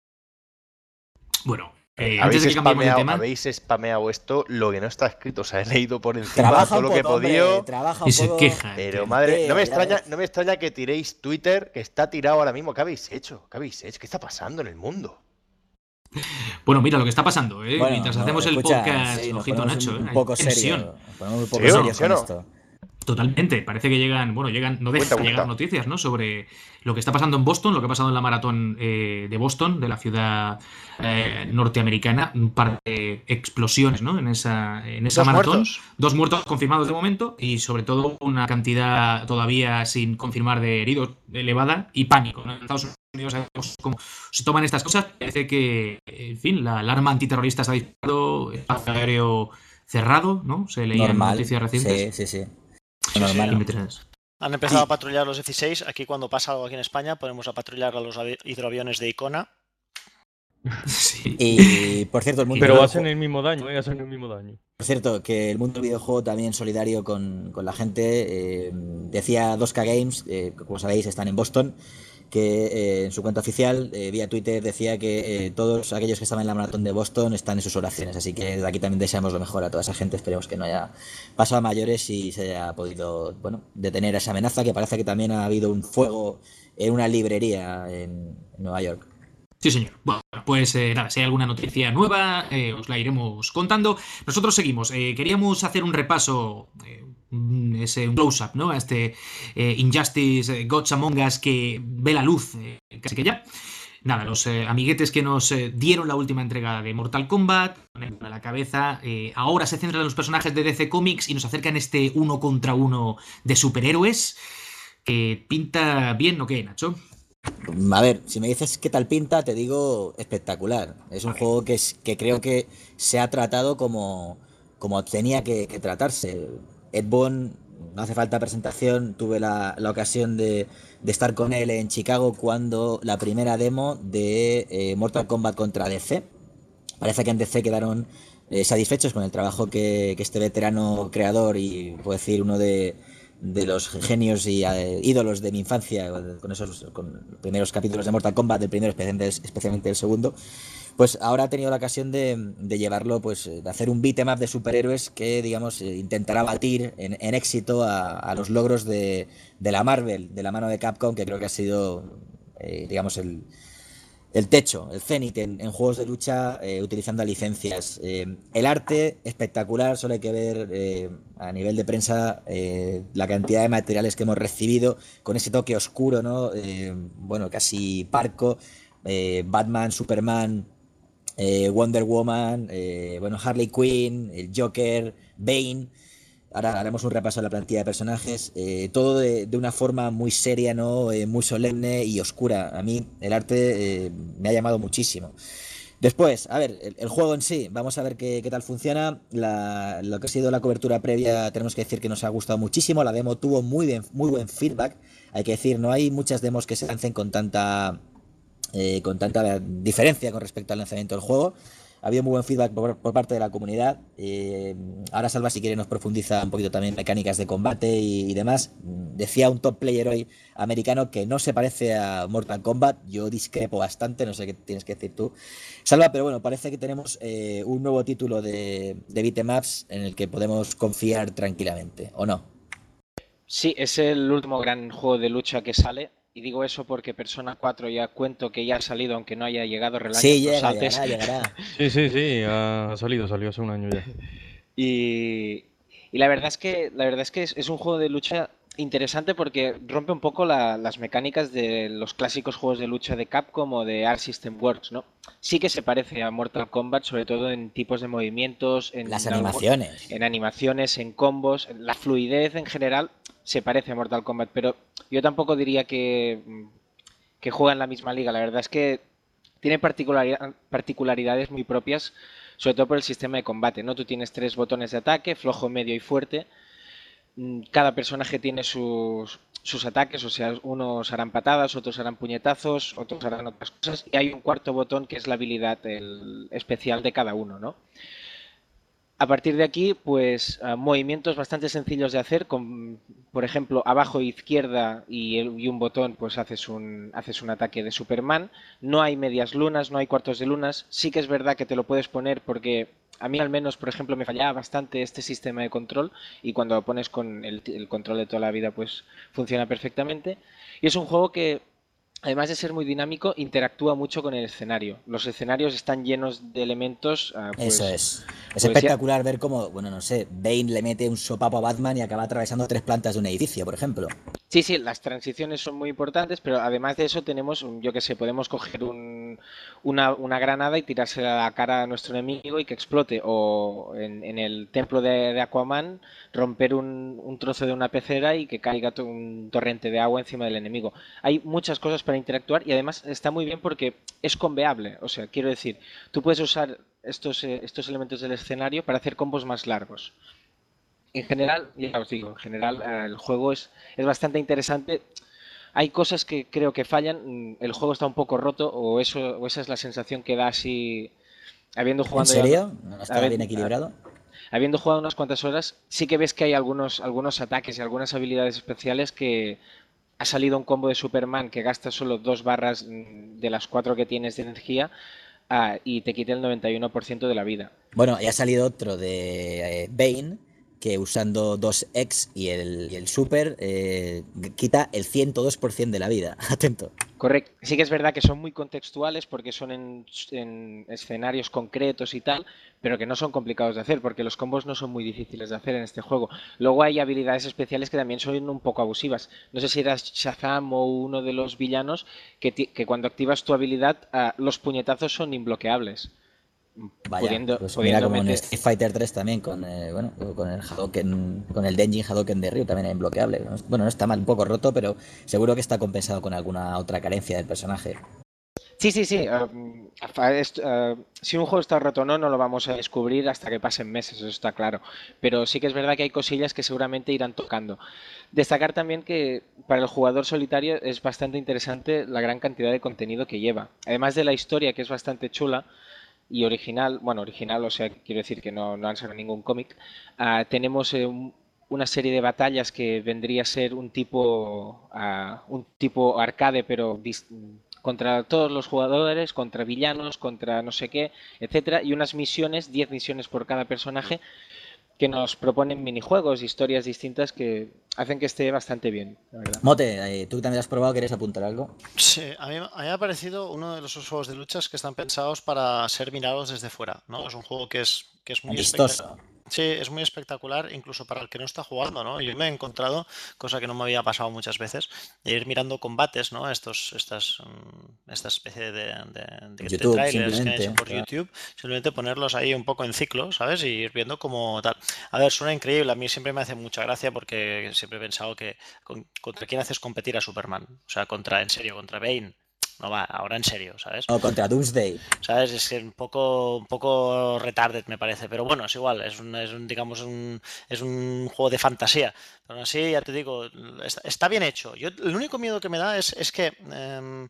Bueno, eh, antes ¿Habéis, de que cambiemos de spameado, tema. habéis spameado esto, lo que no está escrito. O sea, he leído por encima Trabaja todo un lo que he poco, hombre, podido. trabaja Y un se poco. queja. Pero tío. madre, no me, Tío, ya extraña, ves. no me extraña que tiréis Twitter, que está tirado ahora mismo. ¿Qué habéis hecho? ¿Qué habéis hecho? ¿Qué está pasando en el mundo? Bueno, mira lo que está pasando, ¿eh? Bueno, Mientras no, hacemos el escucha, podcast, sí, nos ojito ponemos Nacho, un, ¿eh? un Hay poco tensión. serio, nos ponemos un poco ¿Sí o no? serios ¿Sí o con no? esto. Totalmente, parece que llegan, bueno, llegan, no dejan Cuenta, de llegar cuenta. noticias, ¿no? Sobre lo que está pasando en Boston, lo que ha pasado en la maratón eh, de Boston, de la ciudad eh, norteamericana, un par de explosiones, ¿no? En esa, en esa Dos maratón. muertos. Dos muertos confirmados de momento y sobre todo una cantidad todavía sin confirmar de heridos elevada y pánico, ¿no? En Estados Unidos sabemos cómo se toman estas cosas. Parece que, en fin, la alarma antiterrorista está disparado, espacio aéreo cerrado, ¿no? Se leía en Normal. noticias recientes. Sí, sí, sí. Normal. Y mientras- Han empezado a patrullar los dieciséis. Aquí cuando pasa algo aquí en España ponemos a patrullar a los avi- hidroaviones de Icona. Sí. Y por cierto, el mundo Pero del hacen videojuego- el mismo daño, ¿eh? Hacen el mismo daño. Por cierto, que el mundo del videojuego también solidario con, con la gente. eh, decía dos K Games, eh, que como sabéis están en Boston, que eh, en su cuenta oficial, eh, vía Twitter, decía que eh, todos aquellos que estaban en la maratón de Boston están en sus oraciones. Así que desde aquí también deseamos lo mejor a toda esa gente. Esperemos que no haya pasado a mayores y se haya podido, bueno, detener esa amenaza, que parece que también ha habido un fuego en una librería en, en Nueva York. Sí, señor. Bueno, pues eh, nada, si hay alguna noticia nueva, eh, os la iremos contando. Nosotros seguimos. Eh, queríamos hacer un repaso, eh, un- ese un close-up, ¿no? A este eh, Injustice eh, Gods Among Us que ve la luz eh, casi que ya. Nada, los eh, amiguetes que nos eh, dieron la última entrega de Mortal Kombat, ponen a la cabeza, eh, ahora se centran en los personajes de D C Comics y nos acercan este uno contra uno de superhéroes, que pinta bien, ¿no qué, Nacho? A ver, si me dices qué tal pinta, te digo espectacular. Es un juego que, es, que creo que se ha tratado como, como tenía que, que tratarse. Ed Boon no hace falta presentación, tuve la, la ocasión de, de estar con él en Chicago cuando la primera demo de eh, Mortal Kombat contra D C. Parece que en D C quedaron eh, satisfechos con el trabajo que, que este veterano creador y, puedo decir, uno de, de los genios y eh, ídolos de mi infancia, con esos con los primeros capítulos de Mortal Kombat, del primero especialmente, especialmente el segundo, pues ahora ha tenido la ocasión de, de llevarlo, pues de hacer un beat'em up de superhéroes que, digamos, intentará batir en, en éxito a, a los logros de, de la Marvel, de la mano de Capcom, que creo que ha sido, eh, digamos, el, el techo, el cenit en, en juegos de lucha eh, utilizando licencias. Eh, el arte espectacular, solo hay que ver eh, a nivel de prensa eh, la cantidad de materiales que hemos recibido con ese toque oscuro, ¿no? Eh, bueno, casi parco, eh, Batman, Superman, Eh, Wonder Woman, eh, bueno, Harley Quinn, el Joker, Bane. Ahora haremos un repaso de la plantilla de personajes. Eh, todo de, de una forma muy seria, ¿no? Eh, muy solemne y oscura. A mí el arte eh, me ha llamado muchísimo. Después, a ver, el, el juego en sí, vamos a ver qué, qué tal funciona. La, lo que ha sido la cobertura previa, tenemos que decir que nos ha gustado muchísimo. La demo tuvo muy bien, muy buen feedback. Hay que decir, no hay muchas demos que se lancen con tanta... Eh, con tanta diferencia con respecto al lanzamiento del juego. Ha habido muy buen feedback por, por parte de la comunidad. Eh, ahora Salva, si quiere, nos profundiza un poquito también mecánicas de combate y, y demás. Decía un top player hoy americano que no se parece a Mortal Kombat. Yo discrepo bastante, no sé qué tienes que decir tú, Salva, pero bueno, parece que tenemos eh, un nuevo título de, de beat'em ups en el que podemos confiar tranquilamente, ¿o no? Sí, es el último gran juego de lucha que sale. Y digo eso porque Persona cuatro ya cuento que ya ha salido, aunque no haya llegado. Sí, llega, llegará, llegará. Sí, sí, sí, ha salido, salió hace un año ya. Y, y la verdad es que la verdad es que es, es un juego de lucha interesante porque rompe un poco la, las mecánicas de los clásicos juegos de lucha de Capcom o de Arc System Works, ¿no? Sí que se parece a Mortal Kombat, sobre todo en tipos de movimientos, en las animaciones, en animaciones, en combos, en la fluidez en general. Se parece a Mortal Kombat, pero yo tampoco diría que, que juega en la misma liga. La verdad es que tiene particularidad, particularidades muy propias, sobre todo por el sistema de combate, ¿no? Tú tienes tres botones de ataque, flojo, medio y fuerte. Cada personaje tiene sus, sus ataques, o sea, unos harán patadas, otros harán puñetazos, otros harán otras cosas. Y hay un cuarto botón que es la habilidad el especial de cada uno, ¿no? A partir de aquí, pues uh, movimientos bastante sencillos de hacer, con, por ejemplo, abajo izquierda y, el, y un botón, pues haces un, haces un ataque de Superman. No hay medias lunas, no hay cuartos de lunas. Sí que es verdad que te lo puedes poner porque a mí al menos, por ejemplo, me fallaba bastante este sistema de control y cuando lo pones con el, el control de toda la vida, pues funciona perfectamente. Y es un juego que, además de ser muy dinámico, interactúa mucho con el escenario. Los escenarios están llenos de elementos. Uh, pues, Eso es. Es pues espectacular ya... ver cómo, bueno, no sé, Bane le mete un sopapo a Batman y acaba atravesando tres plantas de un edificio, por ejemplo. Sí, sí, las transiciones son muy importantes, pero además de eso tenemos, yo que sé, podemos coger un, una, una granada y tirársela a la cara a nuestro enemigo y que explote. O en, en el templo de, de Aquaman, romper un, un trozo de una pecera y que caiga un torrente de agua encima del enemigo. Hay muchas cosas para interactuar y además está muy bien porque es combeable. O sea, quiero decir, tú puedes usar estos, eh, estos elementos del escenario para hacer combos más largos. En general, ya os digo, en general eh, el juego es, es bastante interesante. Hay cosas que creo que fallan. El juego está un poco roto o eso o esa es la sensación que da así habiendo jugado. ¿En serio? ¿No está bien equilibrado? Habiendo jugado unas cuantas horas, sí que ves que hay algunos, algunos ataques y algunas habilidades especiales que ha salido un combo de Superman que gasta solo dos barras de las cuatro que tienes de energía uh, y te quita el noventa y uno por ciento de la vida. Bueno, y ha salido otro de eh, Bane, que usando dos X y el, y el Super eh, quita el ciento dos por ciento de la vida. Atento. Correcto. Sí que es verdad que son muy contextuales porque son en, en escenarios concretos y tal, pero que no son complicados de hacer porque los combos no son muy difíciles de hacer en este juego. Luego hay habilidades especiales que también son un poco abusivas. No sé si eras Shazam o uno de los villanos que, que cuando activas tu habilidad uh, los puñetazos son imbloqueables. Vaya, pudiendo, pues pudiendo mira como meter... en Street Fighter tres también con, eh, bueno, con el Hadouken, con el Denjin Hadouken de Ryu también es imbloqueable. Bueno, no está mal, un poco roto, pero seguro que está compensado con alguna otra carencia del personaje. Sí, sí, sí. Uh, uh, si un juego está roto o no, no lo vamos a descubrir hasta que pasen meses, eso está claro. Pero sí que es verdad que hay cosillas que seguramente irán tocando. Destacar también que para el jugador solitario es bastante interesante la gran cantidad de contenido que lleva. Además de la historia, que es bastante chula y original, bueno, original, o sea, quiero decir que no, no han sacado ningún cómic, uh, tenemos eh, un, una serie de batallas que vendría a ser un tipo, uh, un tipo arcade, pero contra todos los jugadores, contra villanos, contra no sé qué, etcétera, y unas misiones, diez misiones por cada personaje, que nos proponen minijuegos, historias distintas que hacen que esté bastante bien, la verdad. Mote, ¿tú también has probado? ¿Quieres apuntar algo? Sí, a mí, a mí me ha parecido uno de los juegos de luchas que están pensados para ser mirados desde fuera, ¿no? Es un juego que es, que es muy espectacular. Sí, es muy espectacular, incluso para el que no está jugando, ¿no? Yo me he encontrado, cosa que no me había pasado muchas veces, de ir mirando combates, ¿no? Estos, estas, esta especie de, de, de, YouTube, de trailers que han hecho por claro. YouTube, simplemente ponerlos ahí un poco en ciclo, ¿sabes? Y ir viendo como tal. A ver, suena increíble, a mí siempre me hace mucha gracia porque siempre he pensado que con, contra quién haces competir a Superman, o sea, contra, en serio, contra Bane. No va, ahora en serio, ¿sabes? O contra Doomsday. ¿Sabes? Es que un poco, un poco retarded me parece, pero bueno, es igual, es un, es un digamos, un, es un juego de fantasía. Pero así, ya te digo, está, está bien hecho. Yo, el único miedo que me da es, es que, eh,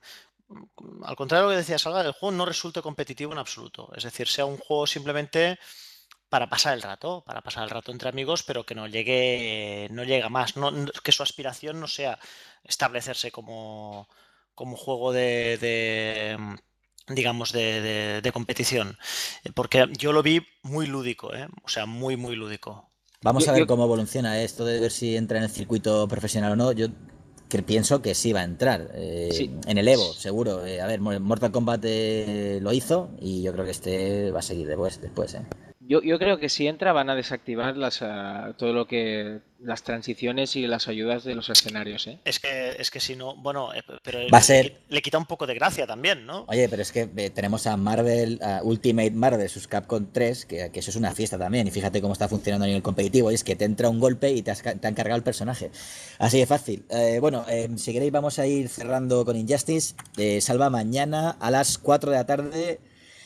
al contrario de lo que decía Salva, el juego no resulte competitivo en absoluto. Es decir, sea un juego simplemente para pasar el rato, para pasar el rato entre amigos, pero que no llegue, no llega más, no, que su aspiración no sea establecerse como... como juego de, de digamos, de, de, de competición. Porque yo lo vi muy lúdico, ¿eh? O sea, muy, muy lúdico. Vamos yo, a ver yo... cómo evoluciona esto de ver si entra en el circuito profesional o no. Yo que pienso que sí va a entrar. Eh, sí. En el Evo, seguro. Eh, a ver, Mortal Kombat eh, lo hizo y yo creo que este va a seguir después, después ¿eh? Yo, yo creo que si entra van a desactivar las, uh, todo lo que las transiciones y las ayudas de los escenarios, ¿eh? Es que es que si no, bueno, pero va a ser... le, le quita un poco de gracia también, ¿no? Oye, pero es que eh, tenemos a Marvel, a Ultimate Marvel versus Capcom tres, que, que eso es una fiesta también, y fíjate cómo está funcionando a nivel competitivo, y es que te entra un golpe y te, has, te han cargado el personaje. Así de fácil. Eh, bueno, eh, si queréis vamos a ir cerrando con Injustice. Eh, Salva, mañana a las cuatro de la tarde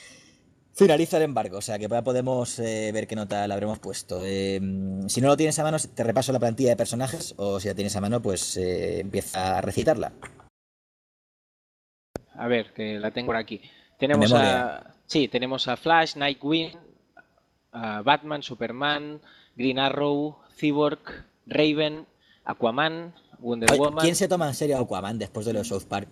finaliza el embargo, o sea que ya podemos eh, ver qué nota le habremos puesto. Eh, si no lo tienes a mano, te repaso la plantilla de personajes, o si la tienes a mano, pues eh, empieza a recitarla. A ver, que la tengo por aquí. Tenemos a, sí, tenemos a Flash, Nightwing, a Batman, Superman, Green Arrow, Cyborg, Raven, Aquaman, Wonder Oye, Woman. ¿Quién se toma en serio a Aquaman después de los South Park?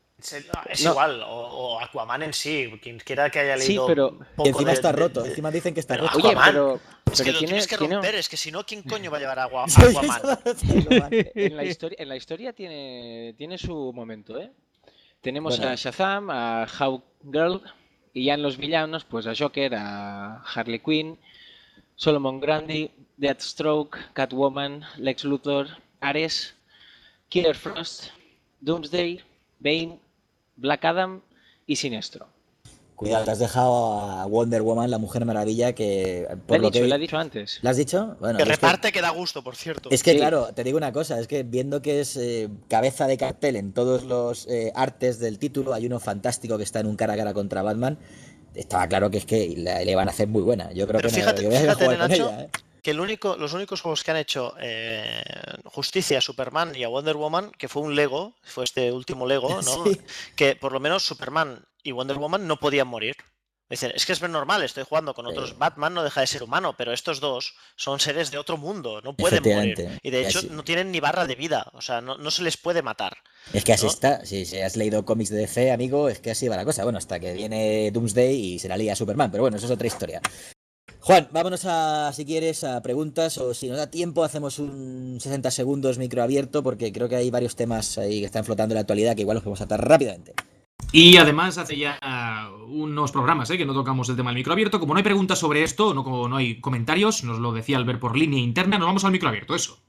Es no. igual, o, o Aquaman en sí, quien quiera que haya leído. Sí, pero. Que encima de, está roto, de, encima dicen que está roto. Oye, pero. Es pero que lo tiene, tienes que romper, tiene... es que si no, ¿quién coño va a llevar a Aquaman? en, la historia, en la historia tiene, tiene su momento, ¿eh? Tenemos bueno. a Shazam, a Hawkgirl, y ya en los villanos, pues a Joker, a Harley Quinn, Solomon Grundy, Deathstroke, Catwoman, Lex Luthor, Ares, Killer Frost, Doomsday, Bane, Black Adam y Sinestro. Cuidado, te has dejado a Wonder Woman, la Mujer Maravilla, que... Por lo lo dicho, que... lo he dicho antes. ¿Lo has dicho? Bueno, que reparte que... que da gusto, por cierto. Es que, sí. claro, te digo una cosa, es que viendo que es eh, cabeza de cartel en todos los eh, artes del título, hay uno fantástico que está en un cara a cara contra Batman, estaba claro que es que le, le van a hacer muy buena. Yo creo Pero que fíjate, no, yo voy a fíjate, jugar Nacho, con ella, ¿eh? Que el único, los únicos juegos que han hecho eh, justicia a Superman y a Wonder Woman, que fue un Lego, fue este último Lego, ¿no? Sí. Que por lo menos Superman y Wonder Woman no podían morir. Dicen, es que es normal, estoy jugando con otros, sí. Batman no deja de ser humano, pero estos dos son seres de otro mundo, no pueden morir. Y de hecho no tienen ni barra de vida, o sea, no, no se les puede matar. Es que así ¿no? está, si, si has leído cómics de D C, amigo, es que así va la cosa. Bueno, hasta que viene Doomsday y se la lía a Superman, pero bueno, eso es otra historia. Juan, vámonos a, si quieres, a preguntas, o si nos da tiempo hacemos un sesenta segundos micro abierto, porque creo que hay varios temas ahí que están flotando en la actualidad que igual los podemos tratar rápidamente. Y además hace ya unos programas ¿eh? que no tocamos el tema del micro abierto. Como no hay preguntas sobre esto, no, como no hay comentarios, nos lo decía Albert por línea interna, nos vamos al micro abierto, eso.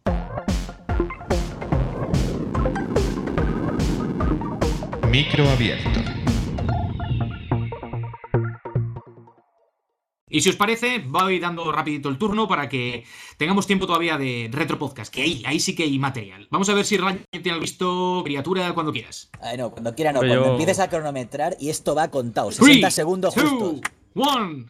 Micro abierto. Y si os parece, voy dando rapidito el turno para que tengamos tiempo todavía de retro podcast, que ahí, ahí sí que hay material. Vamos a ver si Ryan tiene algo visto, criatura, cuando quieras. Ay, no, cuando quiera no, Pero cuando yo- empieces a cronometrar y esto va contado, sesenta Three, segundos two, justos. one.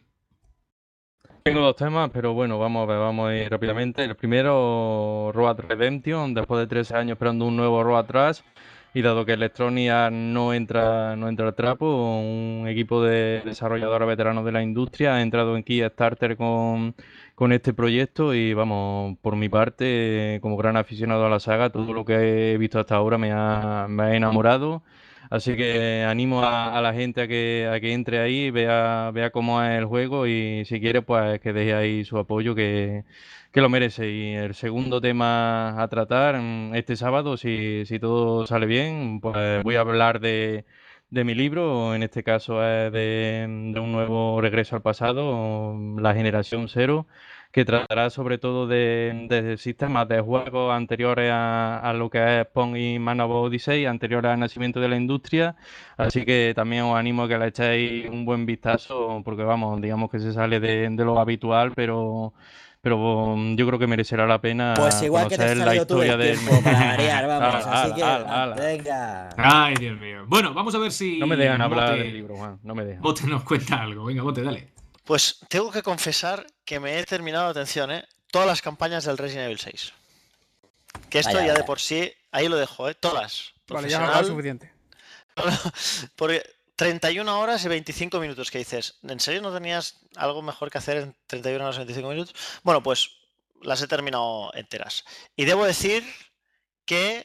Tengo dos temas, pero bueno, vamos a ver, vamos a ir rápidamente. El primero, Road Redemption, después de trece años esperando un nuevo Road Trash, y dado que Electronia no entra, no entra al trapo, un equipo de desarrolladores veteranos de la industria ha entrado en Kickstarter con, con este proyecto y vamos, por mi parte, como gran aficionado a la saga, todo lo que he visto hasta ahora me ha, me ha enamorado. Así que animo a, a la gente a que, a que entre ahí, vea, vea cómo es el juego y si quiere, pues que deje ahí su apoyo, que, que lo merece. Y el segundo tema a tratar mm, este sábado, si, si todo sale bien, pues voy a hablar de, de mi libro. En este caso es de, de un nuevo regreso al pasado, La Generación Cero, que tratará sobre todo de, de sistemas de juegos anteriores a, a lo que es Pong y Man of Odyssey, anteriores al nacimiento de la industria. Así que también os animo a que le echéis un buen vistazo, porque vamos, digamos que se sale de, de lo habitual, pero, pero um, yo creo que merecerá la pena Pues igual que te has conocer la salido tú historia del del... tiempo para variar, vamos, Ala, así que ala, ala. venga. Ay, Dios mío. Bueno, vamos a ver si No me dejan hablar Bote- del libro, Juan, no me dejan. Bote nos cuenta algo. Venga, Bote, dale. Pues tengo que confesar que me he terminado, atención, ¿eh? Todas las campañas del Resident Evil seis. Que esto Vaya, ya de vaya. por sí, ahí lo dejo, ¿eh? Todas. Vale, ya no Profesional, es suficiente. Porque treinta y una horas y veinticinco minutos que dices, ¿en serio no tenías algo mejor que hacer en treinta y una horas y veinticinco minutos? Bueno, pues las he terminado enteras. Y debo decir que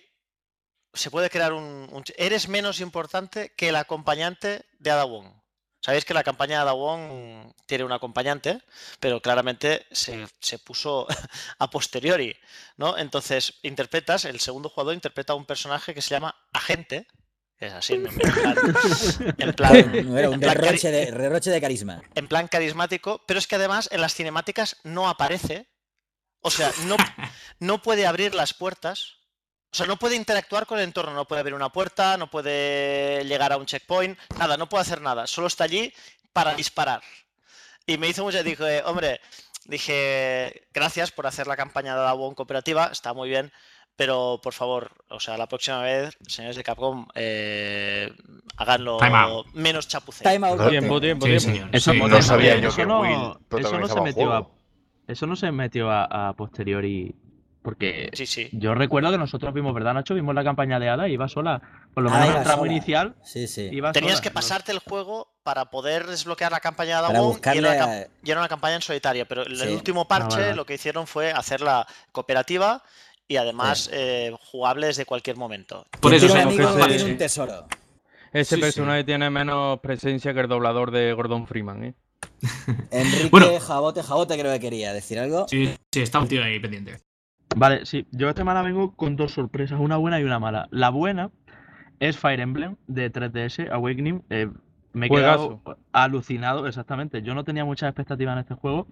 se puede crear un... un- Eres menos importante que el acompañante de Ada Wong. Sabéis que la campaña de Ada Wong tiene un acompañante, pero claramente se, se puso a posteriori, ¿no? Entonces, interpretas, el segundo jugador interpreta a un personaje que se llama Agente. Es así, en plan, en plan, No era un en plan derroche cari- de, derroche de carisma. en plan carismático, pero es que además en las cinemáticas no aparece, o sea, no, no puede abrir las puertas, o sea, no puede interactuar con el entorno, no puede abrir una puerta, no puede llegar a un checkpoint, nada, no puede hacer nada, solo está allí para disparar. Y me hizo mucho, dije, hombre, dije, gracias por hacer la campaña de la Wong cooperativa, está muy bien, pero por favor, o sea, la próxima vez, señores de Capcom, eh, háganlo Time out. menos chapucero. Time out. No, Tiempo, tiempo, Sí, tiempo. señor. Eso Sí, no no, sabía yo eso que no, Will eso no protagonizaba se un metió a, juego. eso no se metió a, a posteriori, porque Sí, sí. yo recuerdo que nosotros vimos, ¿verdad, Nacho? Vimos la campaña de Ada y iba sola. Por lo Ah, menos iba el tramo sola. inicial Sí, sí. iba Tenías sola. que pasarte el juego para poder desbloquear la campaña de Para Ada Wong y buscarle era, una, a- cam- y era una campaña en solitario, pero en el Sí. último parche Ah, vale. lo que hicieron fue hacerla cooperativa y además eh, jugable desde cualquier momento. Por Quien eso tiene un sabemos amigo que tiene ese- un tesoro. Ese Sí, personaje sí. tiene menos presencia que el doblador de Gordon Freeman, ¿eh? Enrique Bueno. Jabote, Jabote creo que quería decir algo. Sí, sí, está un tío ahí pendiente. Vale, sí, yo esta semana vengo con dos sorpresas, una buena y una mala. La buena es Fire Emblem de tres D S Awakening. Eh, me he Juegazo. quedado alucinado, exactamente. Yo no tenía muchas expectativas en este juego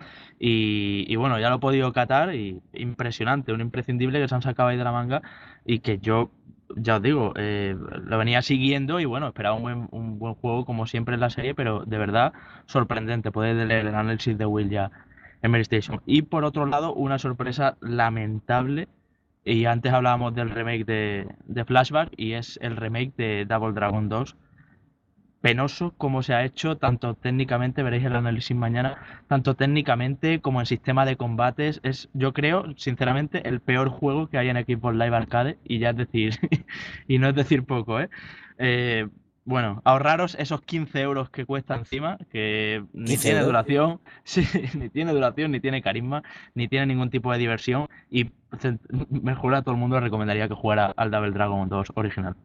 y, y bueno, ya lo he podido catar y impresionante, un imprescindible que se han sacado ahí de la manga y que yo, ya os digo, eh, lo venía siguiendo y bueno, esperaba un buen, un buen juego como siempre en la serie, pero de verdad sorprendente. Podéis leer el análisis de Will ya en Mary Station. Y por otro lado, una sorpresa lamentable. Y antes hablábamos del remake de, de Flashback y es el remake de Double Dragon dos. Penoso como se ha hecho, tanto técnicamente, veréis el análisis mañana, tanto técnicamente como en sistema de combates. Es, yo creo, sinceramente, el peor juego que hay en Xbox Live Arcade. Y ya es decir, y no es decir poco, ¿eh? Eh, bueno, ahorraros esos quince euros que cuesta encima, que ni ¿quince tiene euros? duración, sí, ni tiene duración, ni tiene carisma, ni tiene ningún tipo de diversión. Y ce- mejor a todo el mundo le recomendaría que jugara al Double Dragon dos original.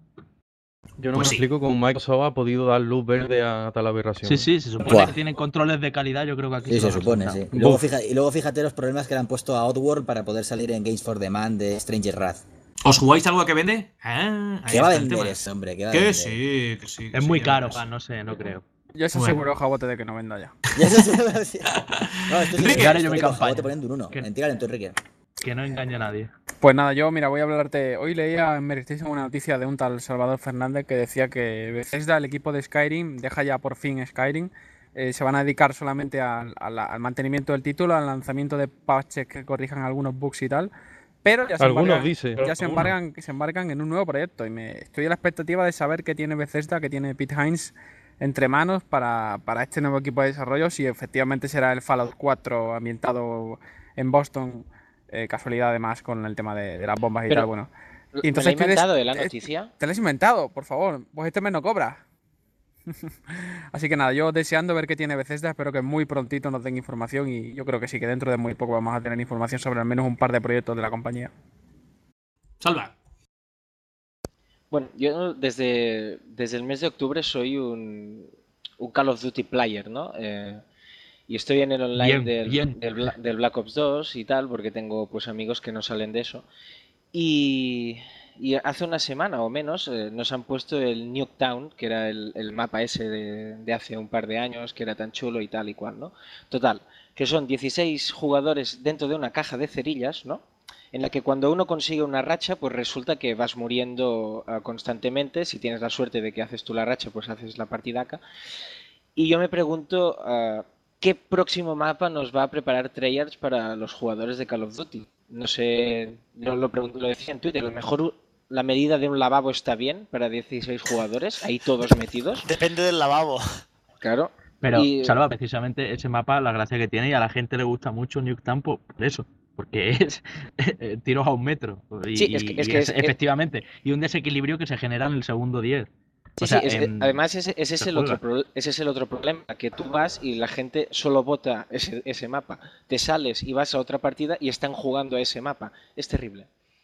Yo no Pues me sí. explico cómo Microsoft ha podido dar luz verde a tal aberración. Sí, sí, se supone Buah. que tienen controles de calidad, yo creo que aquí Sí, se se lo han supone, sí. resultado. Y luego, Buf. fija- y luego fíjate los problemas que le han puesto a Oddworld para poder salir en Games for Demand de Stranger Wrath. ¿Os jugáis algo que vende? Ah, ahí ¿Qué va a está el vender tema. ese hombre? ¿Qué va a Que vender? sí, que sí. que Es sí, muy ya caro, verás. Juan, no sé, no creo. Ya se Bueno. aseguró Jabote de que no venda ya. Ya eso se lo decía. No, esto es Enrique, histórico, haré yo mi histórico, campaña. Jabote poniendo un uno. Que- Mentira, en tu Enrique. Que no engañe a nadie. Pues nada, yo, mira, voy a hablarte. Hoy leía en Meristation una noticia de un tal Salvador Fernández que decía que Bethesda, el equipo de Skyrim, deja ya por fin Skyrim eh, se van a dedicar solamente al, al, al mantenimiento del título, al lanzamiento de patches que corrijan algunos bugs y tal. Pero ya se Algunos embargan, dice. ya se embargan, se embarcan en un nuevo proyecto y me estoy a la expectativa de saber qué tiene Bethesda, qué tiene Pete Hines entre manos para, para este nuevo equipo de desarrollo, si efectivamente será el Fallout cuatro ambientado en Boston, eh, casualidad además con el tema de, de las bombas y Pero, tal, bueno. Y entonces, ¿te lo he inventado de la noticia? Te, te lo has inventado, por favor, pues este mes no cobra. Así que nada, yo deseando ver qué tiene Bethesda, espero que muy prontito nos den información y yo creo que sí, que dentro de muy poco vamos a tener información sobre al menos un par de proyectos de la compañía. Salva. Bueno, yo desde, desde el mes de octubre soy un, un Call of Duty player, ¿no? Eh, y estoy en el online Bien, del, bien. del, del Black Ops dos y tal, porque tengo pues amigos que no salen de eso. Y... Y hace una semana o menos eh, nos han puesto el Nuketown, que era el, el mapa ese de, de hace un par de años, que era tan chulo y tal y cual, ¿no? Total, que son dieciséis jugadores dentro de una caja de cerillas, ¿no? En la que cuando uno consigue una racha, pues resulta que vas muriendo uh, constantemente. Si tienes la suerte de que haces tú la racha, pues haces la partidaca. Y yo me pregunto, uh, ¿qué próximo mapa nos va a preparar Treyarch para los jugadores de Call of Duty? No sé, yo lo, pregunto, lo decía en Twitter, a lo mejor la medida de un lavabo está bien para dieciséis jugadores, ahí todos metidos. Depende del lavabo. Claro. Pero, y... Salva, precisamente ese mapa, la gracia que tiene, y a la gente le gusta mucho Nuketown por eso. Porque es tiros a un metro. Y, sí, es que, es y que es, es, efectivamente. Y un desequilibrio que se genera en el segundo diez. Sí, o sea, sí, es, en... además ese, ese, es el otro pro, ese es el otro problema, que tú vas y la gente solo vota ese, ese mapa. Te sales y vas a otra partida y están jugando a ese mapa. Es terrible.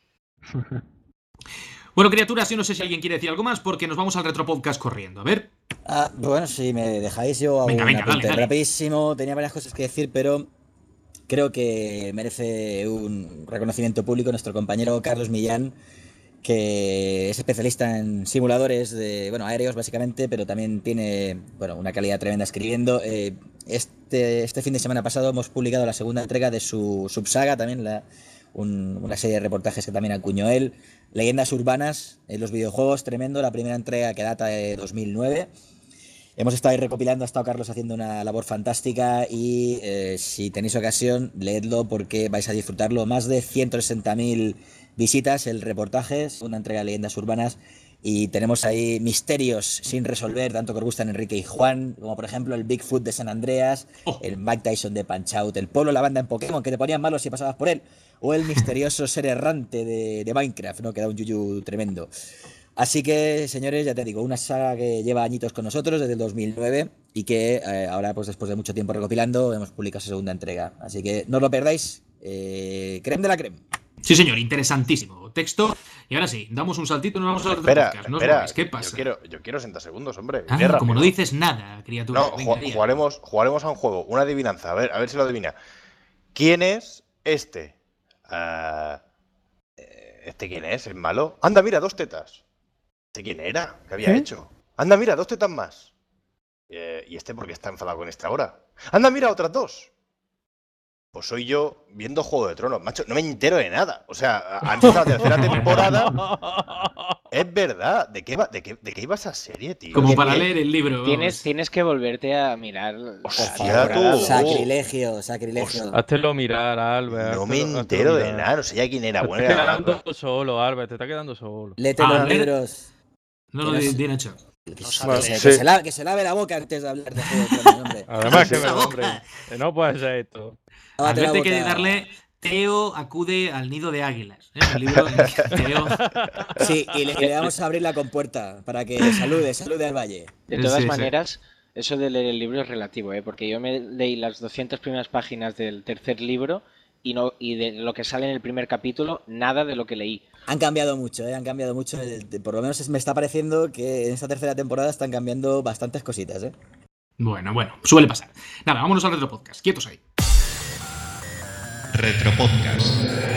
Bueno, criaturas, yo no sé si alguien quiere decir algo más porque nos vamos al retropodcast corriendo. A ver. Ah, bueno, si me dejáis yo a venga, un venga, apunte dale, dale. rapidísimo. Tenía varias cosas que decir, pero creo que merece un reconocimiento público nuestro compañero Carlos Millán, que es especialista en simuladores de, bueno, aéreos básicamente, pero también tiene, bueno, una calidad tremenda escribiendo. Eh, este, este fin de semana pasado hemos publicado la segunda entrega de su subsaga, también la, un, una serie de reportajes que también acuñó él, Leyendas Urbanas en los videojuegos, tremendo, la primera entrega que data de dos mil nueve. Hemos estado ahí recopilando, ha estado Carlos haciendo una labor fantástica y eh, si tenéis ocasión, leedlo porque vais a disfrutarlo. Más de ciento sesenta mil visitas el reportaje, una entrega de Leyendas Urbanas, y tenemos ahí misterios sin resolver, tanto que os gustan Enrique y Juan, como por ejemplo el Bigfoot de San Andreas, oh. el Mike Tyson de Punch-Out, el Polo la banda en Pokémon, que te ponían malos si pasabas por él, o el misterioso ser errante de, de Minecraft, ¿no? Que da un yuyu tremendo. Así que, señores, ya te digo, una saga que lleva añitos con nosotros desde el dos mil nueve y que eh, ahora, pues después de mucho tiempo recopilando, hemos publicado su segunda entrega. Así que no os lo perdáis. Eh, creme de la creme. Sí, señor, interesantísimo texto. Y ahora sí, damos un saltito y nos vamos a espera, podcast. No espera, os ¿Qué pasa? Yo quiero, yo quiero sesenta segundos, hombre. Ah, como no dices nada, criatura. No, Venga, ju jugaremos, jugaremos a un juego, una adivinanza. A ver, a ver si lo adivina. ¿Quién es este? Uh, ¿Este quién es? ¿El malo? Anda, mira, dos tetas. ¿Este quién era? ¿Qué había ¿Eh? hecho? Anda, mira, dos tetas más. Eh, ¿Y este por qué está enfadado con esta hora? Anda, mira, otras dos. Pues soy yo viendo Juego de Tronos, macho, no me entero de nada. O sea, antes de la tercera temporada. Es verdad. ¿De qué, va, de, qué, ¿De qué iba esa serie, tío? Como para leer el libro. Tienes, tienes que volverte a mirar. Hostia, tú. Sacrilegio, sacrilegio. Háztelo mirar, Albert. No me entero de nada, no sé ya quién era. Te Bueno, está quedando solo, Albert, te está quedando solo. Léete ah, los libros. No lo bien hecho. Que, no que, se, sí. que, se lave, que se lave la boca antes de hablar de Juego de Tronos, hombre. Además que me hombre, que no puede ser esto. Al vez de que darle Teo acude al nido de águilas. ¿eh? El libro de Teo. Sí, y le, y le vamos a abrir la compuerta para que salude, salude al valle. De todas sí, maneras, sí. eso de leer el libro es relativo, ¿eh? Porque yo me leí las doscientas primeras páginas del tercer libro y no y de lo que sale en el primer capítulo, nada de lo que leí. Han cambiado mucho, ¿eh? Han cambiado mucho. Por lo menos me está pareciendo que en esta tercera temporada están cambiando bastantes cositas, ¿eh? Bueno, bueno, suele pasar. Nada, vámonos al retropodcast. Quietos ahí. Retropodcast.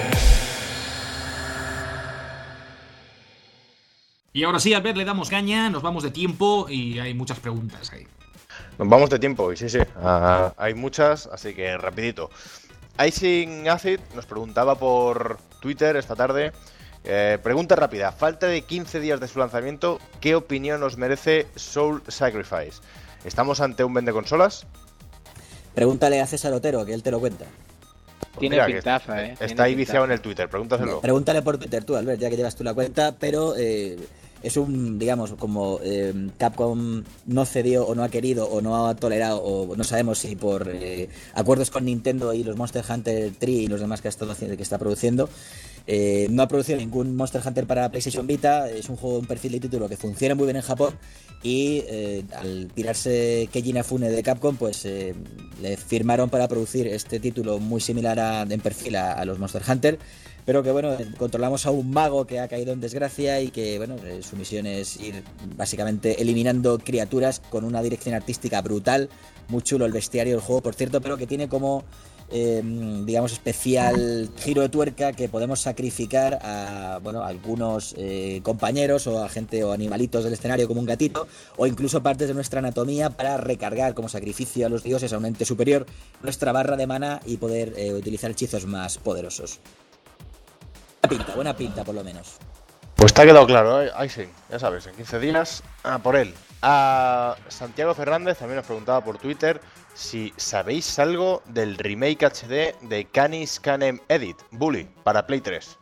Y ahora sí, Albert, le damos caña, nos vamos de tiempo y hay muchas preguntas ahí. Nos vamos de tiempo, y sí, sí. Uh, hay muchas, así que rapidito. Icing Acid nos preguntaba por Twitter esta tarde. Eh, pregunta rápida. Falta de quince días de su lanzamiento, ¿qué opinión os merece Soul Sacrifice? ¿Estamos ante un vende consolas? Pregúntale a César Otero, que él te lo cuenta. Pues Tiene mira, pintaza, ¿eh? Está Tiene ahí pintaza. viciado en el Twitter, pregúntaselo. Pregúntale por Twitter tú, Albert, ya que llevas tú la cuenta, pero eh, es un, digamos, como eh, Capcom no cedió o no ha querido o no ha tolerado o no sabemos si por eh, acuerdos con Nintendo y los Monster Hunter tres y los demás que, ha estado haciendo, que está produciendo, eh, no ha producido ningún Monster Hunter para PlayStation Vita. Es un juego, un perfil de título que funciona muy bien en Japón y eh, al pirarse Keiji Inafune de Capcom, pues eh, le firmaron para producir este título muy similar a, en perfil a, a los Monster Hunter, pero que bueno, controlamos a un mago que ha caído en desgracia y que bueno, eh, su misión es ir básicamente eliminando criaturas con una dirección artística brutal, muy chulo el bestiario del juego, por cierto, pero que tiene como eh, digamos especial giro de tuerca que podemos sacrificar a bueno, a algunos eh, compañeros o a gente o animalitos del escenario como un gatito, o incluso partes de nuestra anatomía para recargar como sacrificio a los dioses, a un ente superior, nuestra barra de mana y poder eh, utilizar hechizos más poderosos. Buena pinta, buena pinta por lo menos. Pues te ha quedado claro, ¿eh? Ahí sí, ya sabes, en quince días a por él. A Santiago Fernández también nos preguntaba por Twitter si sabéis algo del remake H D de Canis Canem Edit, Bully, para Play tres.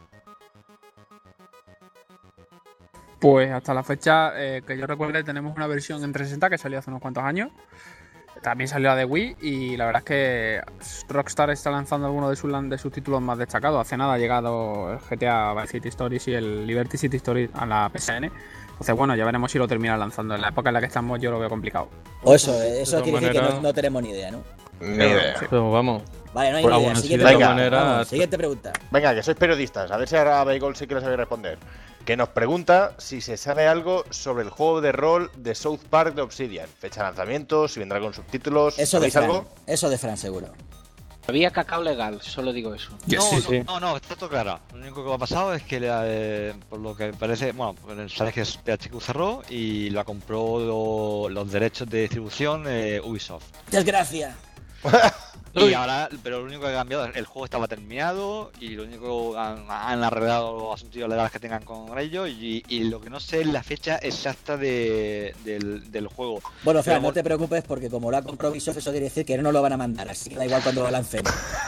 Pues hasta la fecha eh, que yo recuerde tenemos una versión en trescientos sesenta que salió hace unos cuantos años. También salió la de Wii y la verdad es que Rockstar está lanzando algunos de sus, de sus títulos más destacados. Hace nada ha llegado el G T A Vice City Stories y el Liberty City Stories a la P S N. Entonces bueno, ya veremos si lo termina lanzando. En la época en la que estamos yo lo veo complicado. O eso, eso quiere decir que no, no tenemos ni idea, ¿no? Ni idea. Sí. Pero vamos. Vale, no hay Pues, ni idea. bueno, Siguiente, sí, pregunta. venga, Vamos, siguiente pregunta. Venga, que sois periodistas, a ver si ahora Bagel sí que lo sabe responder. Que nos pregunta si se sabe algo sobre el juego de rol de South Park de Obsidian. Fecha de lanzamiento, si vendrá con subtítulos. Eso de ¿Sabéis Fran, algo? eso de Fran seguro. Había cacao legal, solo digo eso. No, Sí, no, sí. no, no, está todo claro. Lo único que ha pasado es que, eh, por lo que parece, bueno, sabes que P H Q cerró y la compró lo- los derechos de distribución eh, Ubisoft. Desgracia. Y ahora, pero lo único que ha cambiado es el juego estaba terminado y lo único que han, han arreglado los asuntos legales que tengan con ellos y, y lo que no sé es la fecha exacta de, del, del juego. Bueno, Fran, Pero, no te preocupes porque como lo ha comprado Ubisoft, eso quiere decir que no lo van a mandar, así que da igual cuando lo lancen.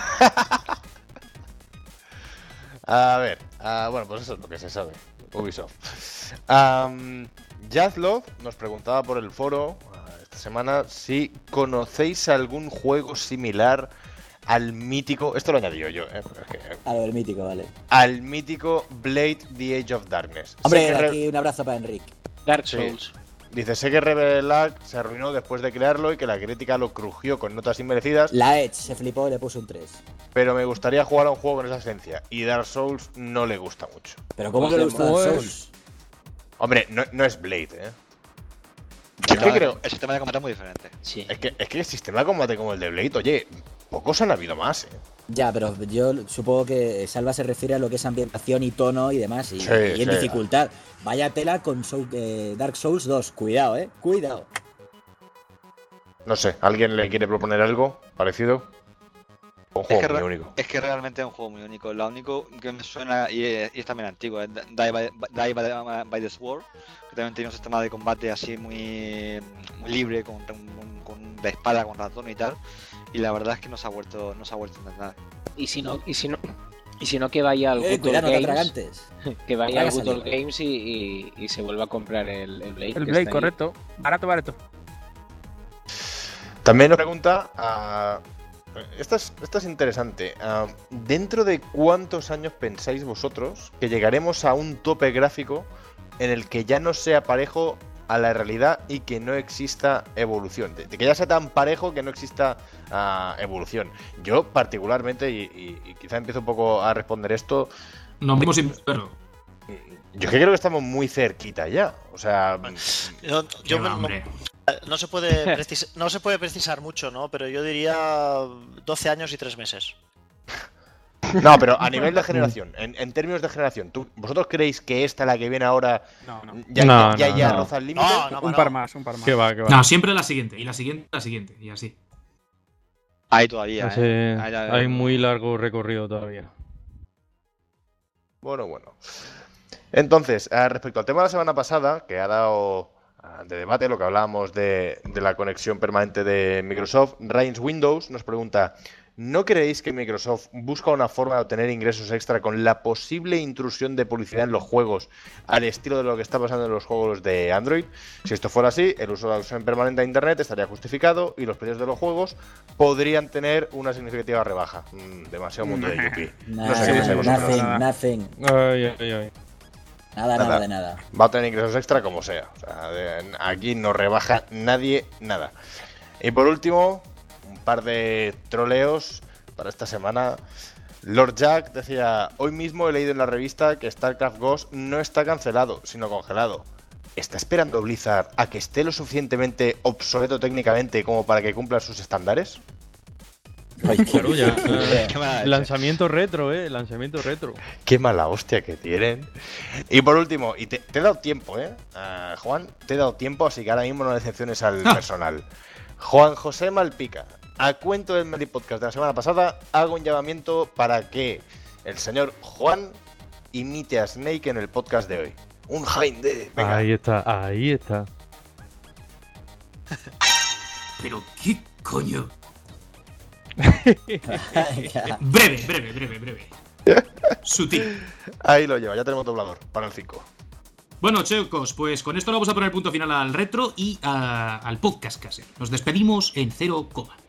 A ver, ah, bueno, pues eso es lo que se sabe. Ubisoft. Um, Jazlov nos preguntaba por el foro ah, esta semana si conocéis algún juego similar al mítico. Esto lo añadí yo, yo eh, es que, A lo del mítico, vale. al mítico Blade The Age of Darkness. Hombre, Sé que re- aquí un abrazo para Enrique. Dark Sí. Souls. Dice, sé que Revelag se arruinó después de crearlo y que la crítica lo crujió con notas inmerecidas, La Edge se flipó y le puso un tres. pero me gustaría jugar a un juego con esa esencia. Y Dark Souls no le gusta mucho. Pero ¿cómo que le gusta Pues- Dark Souls? Hombre, no, no es Blade, ¿eh? el, Es que creo- el sistema de combate es muy diferente. Sí. Es que, es que el sistema de combate como el de Blade, oye, pocos han habido más, ¿eh? Ya, pero yo supongo que Salva se refiere a lo que es ambientación y tono y demás, y, Sí, y en sí. dificultad. Vaya tela con Soul- eh, Dark Souls dos, cuidado, eh, cuidado. No sé, ¿alguien le quiere proponer algo parecido? Un Es juego que, muy re- único. es que realmente es un juego muy único. Lo único que me suena, y es, y es también antiguo, es Die by, Die by the- by the Sword, que también tiene un sistema de combate así muy, muy libre, con, con, con de espada, con ratón y tal. Y la verdad es que no se ha vuelto, no se ha vuelto a entender. Y si no, y si no, y si no que vaya al Eh, Good cuidado, Old no te Games, atragantes. que vaya al Traga Good Old saliva. Games y, y, y se vuelva a comprar el, el Blade. El que Blade, está ahí. correcto. Barato, barato. También nos pregunta, ah, esta, es, esta es interesante, ah, ¿dentro de cuántos años pensáis vosotros que llegaremos a un tope gráfico en el que ya no sea parejo a la realidad y que no exista evolución? De, de que ya sea tan parejo que no exista ah, evolución. Yo particularmente, y, y- y quizá empiezo un poco a responder esto, Nos vimos sin verlo. yo es que creo que estamos muy cerquita ya. O sea, Yo, yo Qué me- va, hombre. no, se puede precis- no se puede precisar mucho, ¿no? Pero yo diría doce años y tres meses. no, pero a nivel de generación, en, en términos de generación, ¿tú, ¿vosotros creéis que esta, la que viene ahora, No, no. ya, No, ya, no, ya no. roza el límite? No, no, Un no. par más, un par más. ¿Qué va, qué va? No, siempre la siguiente. Y la siguiente, la siguiente. Y así. Hay todavía, Ese- ¿eh? Hay, hay- hay muy largo recorrido todavía. Bueno, bueno. Entonces, eh, respecto al tema de la semana pasada, que ha dado de debate, lo que hablábamos de, de la conexión permanente de Microsoft. Reigns Windows nos pregunta: ¿no creéis que Microsoft busca una forma de obtener ingresos extra con la posible intrusión de publicidad en los juegos, al estilo de lo que está pasando en los juegos de Android? Si esto fuera así, el uso de la conexión permanente a Internet estaría justificado y los precios de los juegos podrían tener una significativa rebaja. Mm, demasiado mundo de Yuppie. Nah, No sé qué pensáis vosotros. nothing, nothing. Ay, ay, ay. Nada, nada, de nada. Va a tener ingresos extra como sea. O sea, de- aquí no rebaja nadie nada. Y por último, un par de troleos para esta semana. Lord Jack decía: hoy mismo he leído en la revista que StarCraft Ghost no está cancelado, sino congelado. ¿Está esperando Blizzard a que esté lo suficientemente obsoleto técnicamente como para que cumpla sus estándares? Ay, Claro, ya. Qué mala ah, leche. lanzamiento retro, eh. Lanzamiento retro. Qué mala hostia que tienen. Y por último, y te, te he dado tiempo, ¿eh? Ah, Juan, te he dado tiempo, así que ahora mismo no decepciones al Ah. personal. Juan José Malpica, a cuento del Medi Podcast de la semana pasada, hago un llamamiento para que el señor Juan imite a Snake en el podcast de hoy. Un Jaime de... Venga. Ahí está, ahí está. Pero qué coño. Breve, breve, breve, breve. Sutil. Ahí lo lleva, ya tenemos doblador para el cinco. Bueno, chicos, pues con esto le vamos a poner punto final al retro y a- al podcast casi. Nos despedimos en cero coma.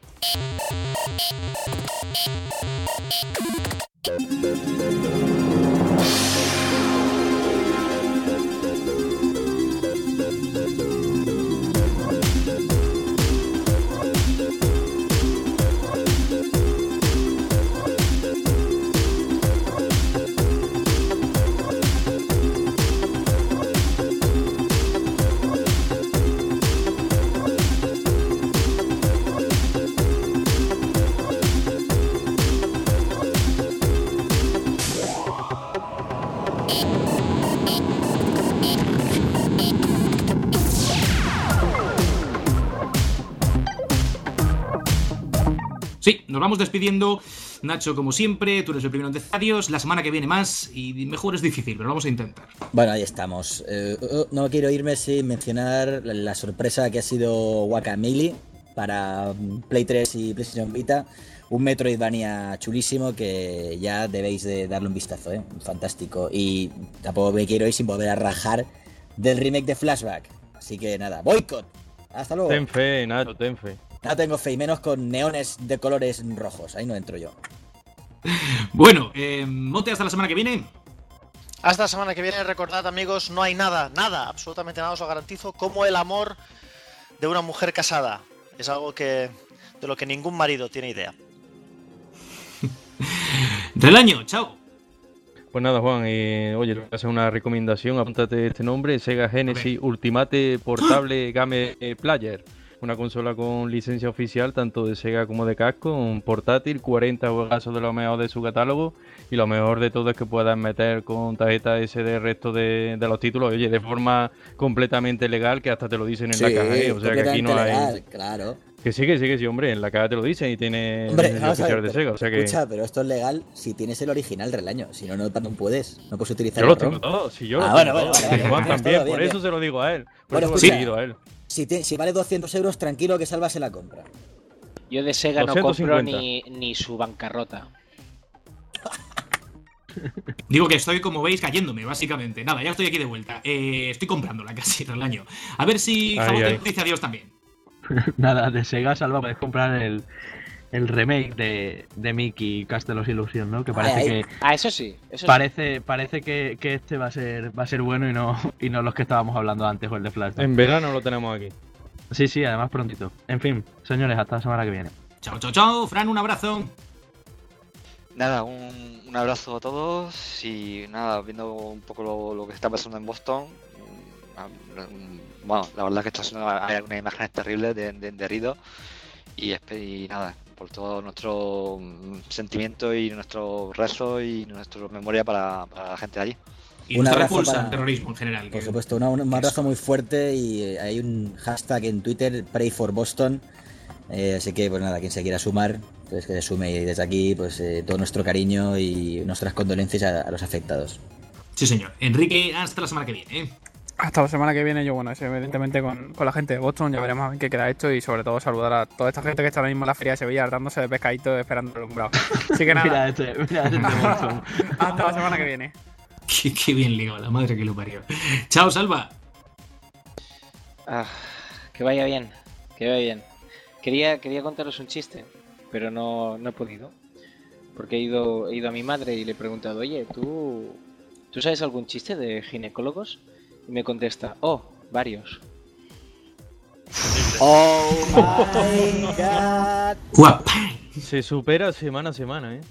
Sí, nos vamos despidiendo. Nacho, como siempre, tú eres el primero en decir adiós. La semana que viene más y mejor es difícil, pero lo vamos a intentar. Bueno, ahí estamos. Eh, uh, no quiero irme sin mencionar la, la sorpresa que ha sido Guacamelee para mm, Play tres y PlayStation Vita. Un Metroidvania chulísimo que ya debéis de darle un vistazo, ¿eh? Fantástico. Y tampoco me quiero ir sin volver a rajar del remake de Flashback. Así que nada, boicot. Hasta luego. Ten fe, Nacho, ten fe. No tengo fe, y menos con neones de colores rojos. Ahí no entro yo. Bueno, eh, Monte, hasta la semana que viene. Hasta la semana que viene, recordad amigos, no hay nada, nada, absolutamente nada, os lo garantizo, como el amor de una mujer casada. Es algo que de lo que ningún marido tiene idea. Relaño, chao. Pues nada, Juan, eh, oye, te voy a hacer una recomendación, apúntate este nombre: Sega Genesis Ultimate Portable Game Player. Una consola con licencia oficial tanto de Sega como de casco, un portátil, cuarenta juegazos de lo mejor de su catálogo, y lo mejor de todo es que puedas meter con tarjeta ese de el resto de, de los títulos, oye, de forma completamente legal, que hasta te lo dicen en la caja, ¿eh? O sea que aquí no hay... legal, claro. Que sí, que sí, que sí, hombre, en la caja te lo dicen y tiene Hombre, licencia vamos a ver, oficial de pero Sega, o sea que... escucha, pero esto es legal si tienes el original Relaño. Si no, no, no puedes. No puedes utilizar Yo lo el ROM. tengo todo, si yo Ah, lo bueno, tengo bueno, todo. vale, Y vale, Juan vale, también, todo bien, por bien. eso se lo digo a él, por Bueno, eso lo he escucha, seguido a él. Si, te- si vale doscientos euros, tranquilo que salvase la compra. Yo de Sega no doscientos compro cincuenta. ni, ni su bancarrota. Digo que estoy, como veis, cayéndome, básicamente. Nada, ya estoy aquí de vuelta. Eh, estoy comprándola casi, Relaño. A ver si Ay, Jabote ay. dice adiós también. Nada, de Sega Salva puedes comprar el, el remake de, de Mickey Castle of Illusion, ¿no? Que parece Ay, que Ah, eso sí. Eso sí. parece parece que, que este va a ser va a ser bueno y no y no los que estábamos hablando antes o el de Flash. En verano lo tenemos aquí. Sí, sí, además prontito. En fin, señores, hasta la semana que viene. Chao, chao, chao. Fran, un abrazo. Nada, un, un abrazo a todos y nada, viendo un poco lo, lo que está pasando en Boston. mm, Bueno, la verdad es que está siendo- hay algunas imágenes terribles de, de, de heridos y, espe- y nada, por todo nuestro mm, sentimiento y nuestro rezo y nuestra memoria para, para la gente de allí. Y Un nuestra abrazo repulsa para- al terrorismo en general. Por que- supuesto, una- un abrazo muy fuerte y eh, hay un hashtag en Twitter, Pray for Boston. Eh, así que, pues nada, quien se quiera sumar, pues que se sume. Y desde aquí, pues eh, todo nuestro cariño y nuestras condolencias a, a los afectados. Sí, señor. Enrique, hasta la semana que viene. ¿eh? Hasta la semana que viene, yo, bueno, evidentemente con, con la gente de Boston, ya veremos a ver qué queda esto y sobre todo saludar a toda esta gente que está ahora mismo en la feria de Sevilla dándose de pescadito esperando el umbrado. Así que nada. Mira este, mira este Boston. Hasta la semana que viene. Qué, qué bien ligado, la madre que lo parió. Chao, Salva. Ah, que vaya bien, que vaya bien. Quería, quería contaros un chiste, pero no, no he podido. Porque he ido, he ido a mi madre y le he preguntado, oye, ¿tú, ¿tú sabes algún chiste de ginecólogos? Y me contesta, oh, varios. Oh my god. Guapa. Se supera semana a semana, ¿eh?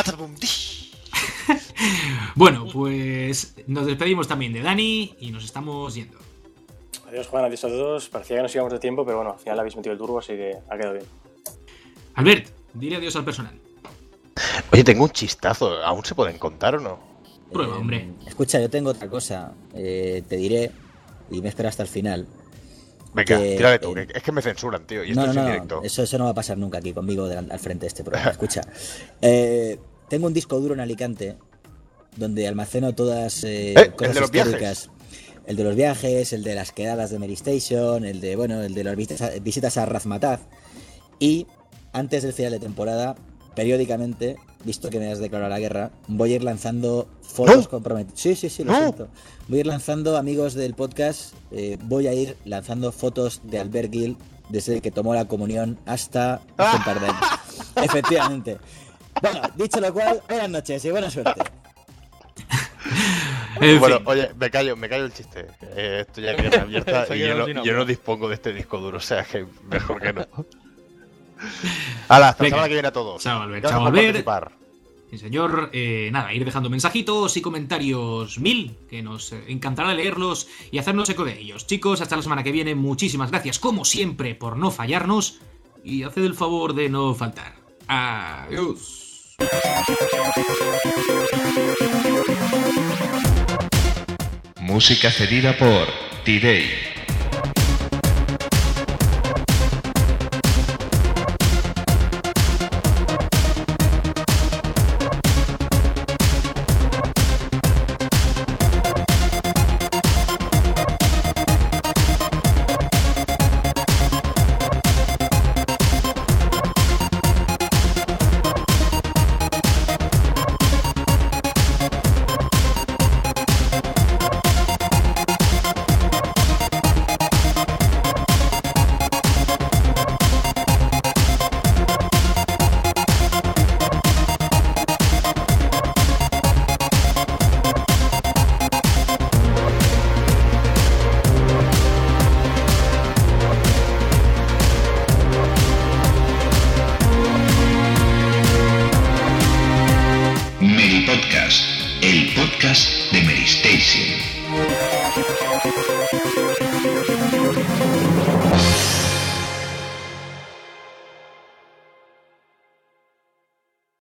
Bueno, pues nos despedimos también de Dani y nos estamos yendo. Adiós, Juan, adiós a todos. Parecía que nos íbamos de tiempo, pero bueno, al final habéis metido el turbo, así que ha quedado bien. Albert, dile adiós al personal. Oye, tengo un chistazo. ¿Aún se pueden contar o no? Prueba, Eh, hombre. Escucha, yo tengo otra cosa. Eh, te diré, y me espera hasta el final. Venga, que, tírale tú. eh, que es que me censuran, tío. Y no, esto no, es no, en no, directo. eso, eso no va a pasar nunca aquí conmigo delan- al frente de este programa. Escucha, eh, tengo un disco duro en Alicante donde almaceno todas eh, Eh, cosas el de los históricas. viajes. El de los viajes, el de las quedadas de Mary Station, el de, bueno, el de las visitas, visitas a Razmataz. Y antes del final de temporada, periódicamente, visto que me has declarado la guerra, voy a ir lanzando fotos ¿No? comprometidas. Sí, sí, sí, lo ¿No? siento. Voy a ir lanzando, amigos del podcast, eh, voy a ir lanzando fotos de Albert Gil desde que tomó la comunión hasta hace un par de años. Efectivamente. Bueno, dicho lo cual, buenas noches y buena suerte. En Bueno, fin. oye, me callo, me callo el chiste. Eh, esto ya es guerra abierta Se y quedó yo no, sin yo hablar. no dispongo de este disco duro, o sea que mejor que no. Hala, hasta la Venga. semana que viene a todos. Chao, Albert. Gracias Chao, por Albert. participar. Sí, señor. Eh, nada, ir dejando mensajitos y comentarios mil, que nos eh, encantará leerlos y hacernos eco de ellos. Chicos, hasta la semana que viene. Muchísimas gracias, como siempre, por no fallarnos y haced el favor de no faltar. Adiós. Música cedida por T-Day. Mary Podcast, el podcast de Mary Station.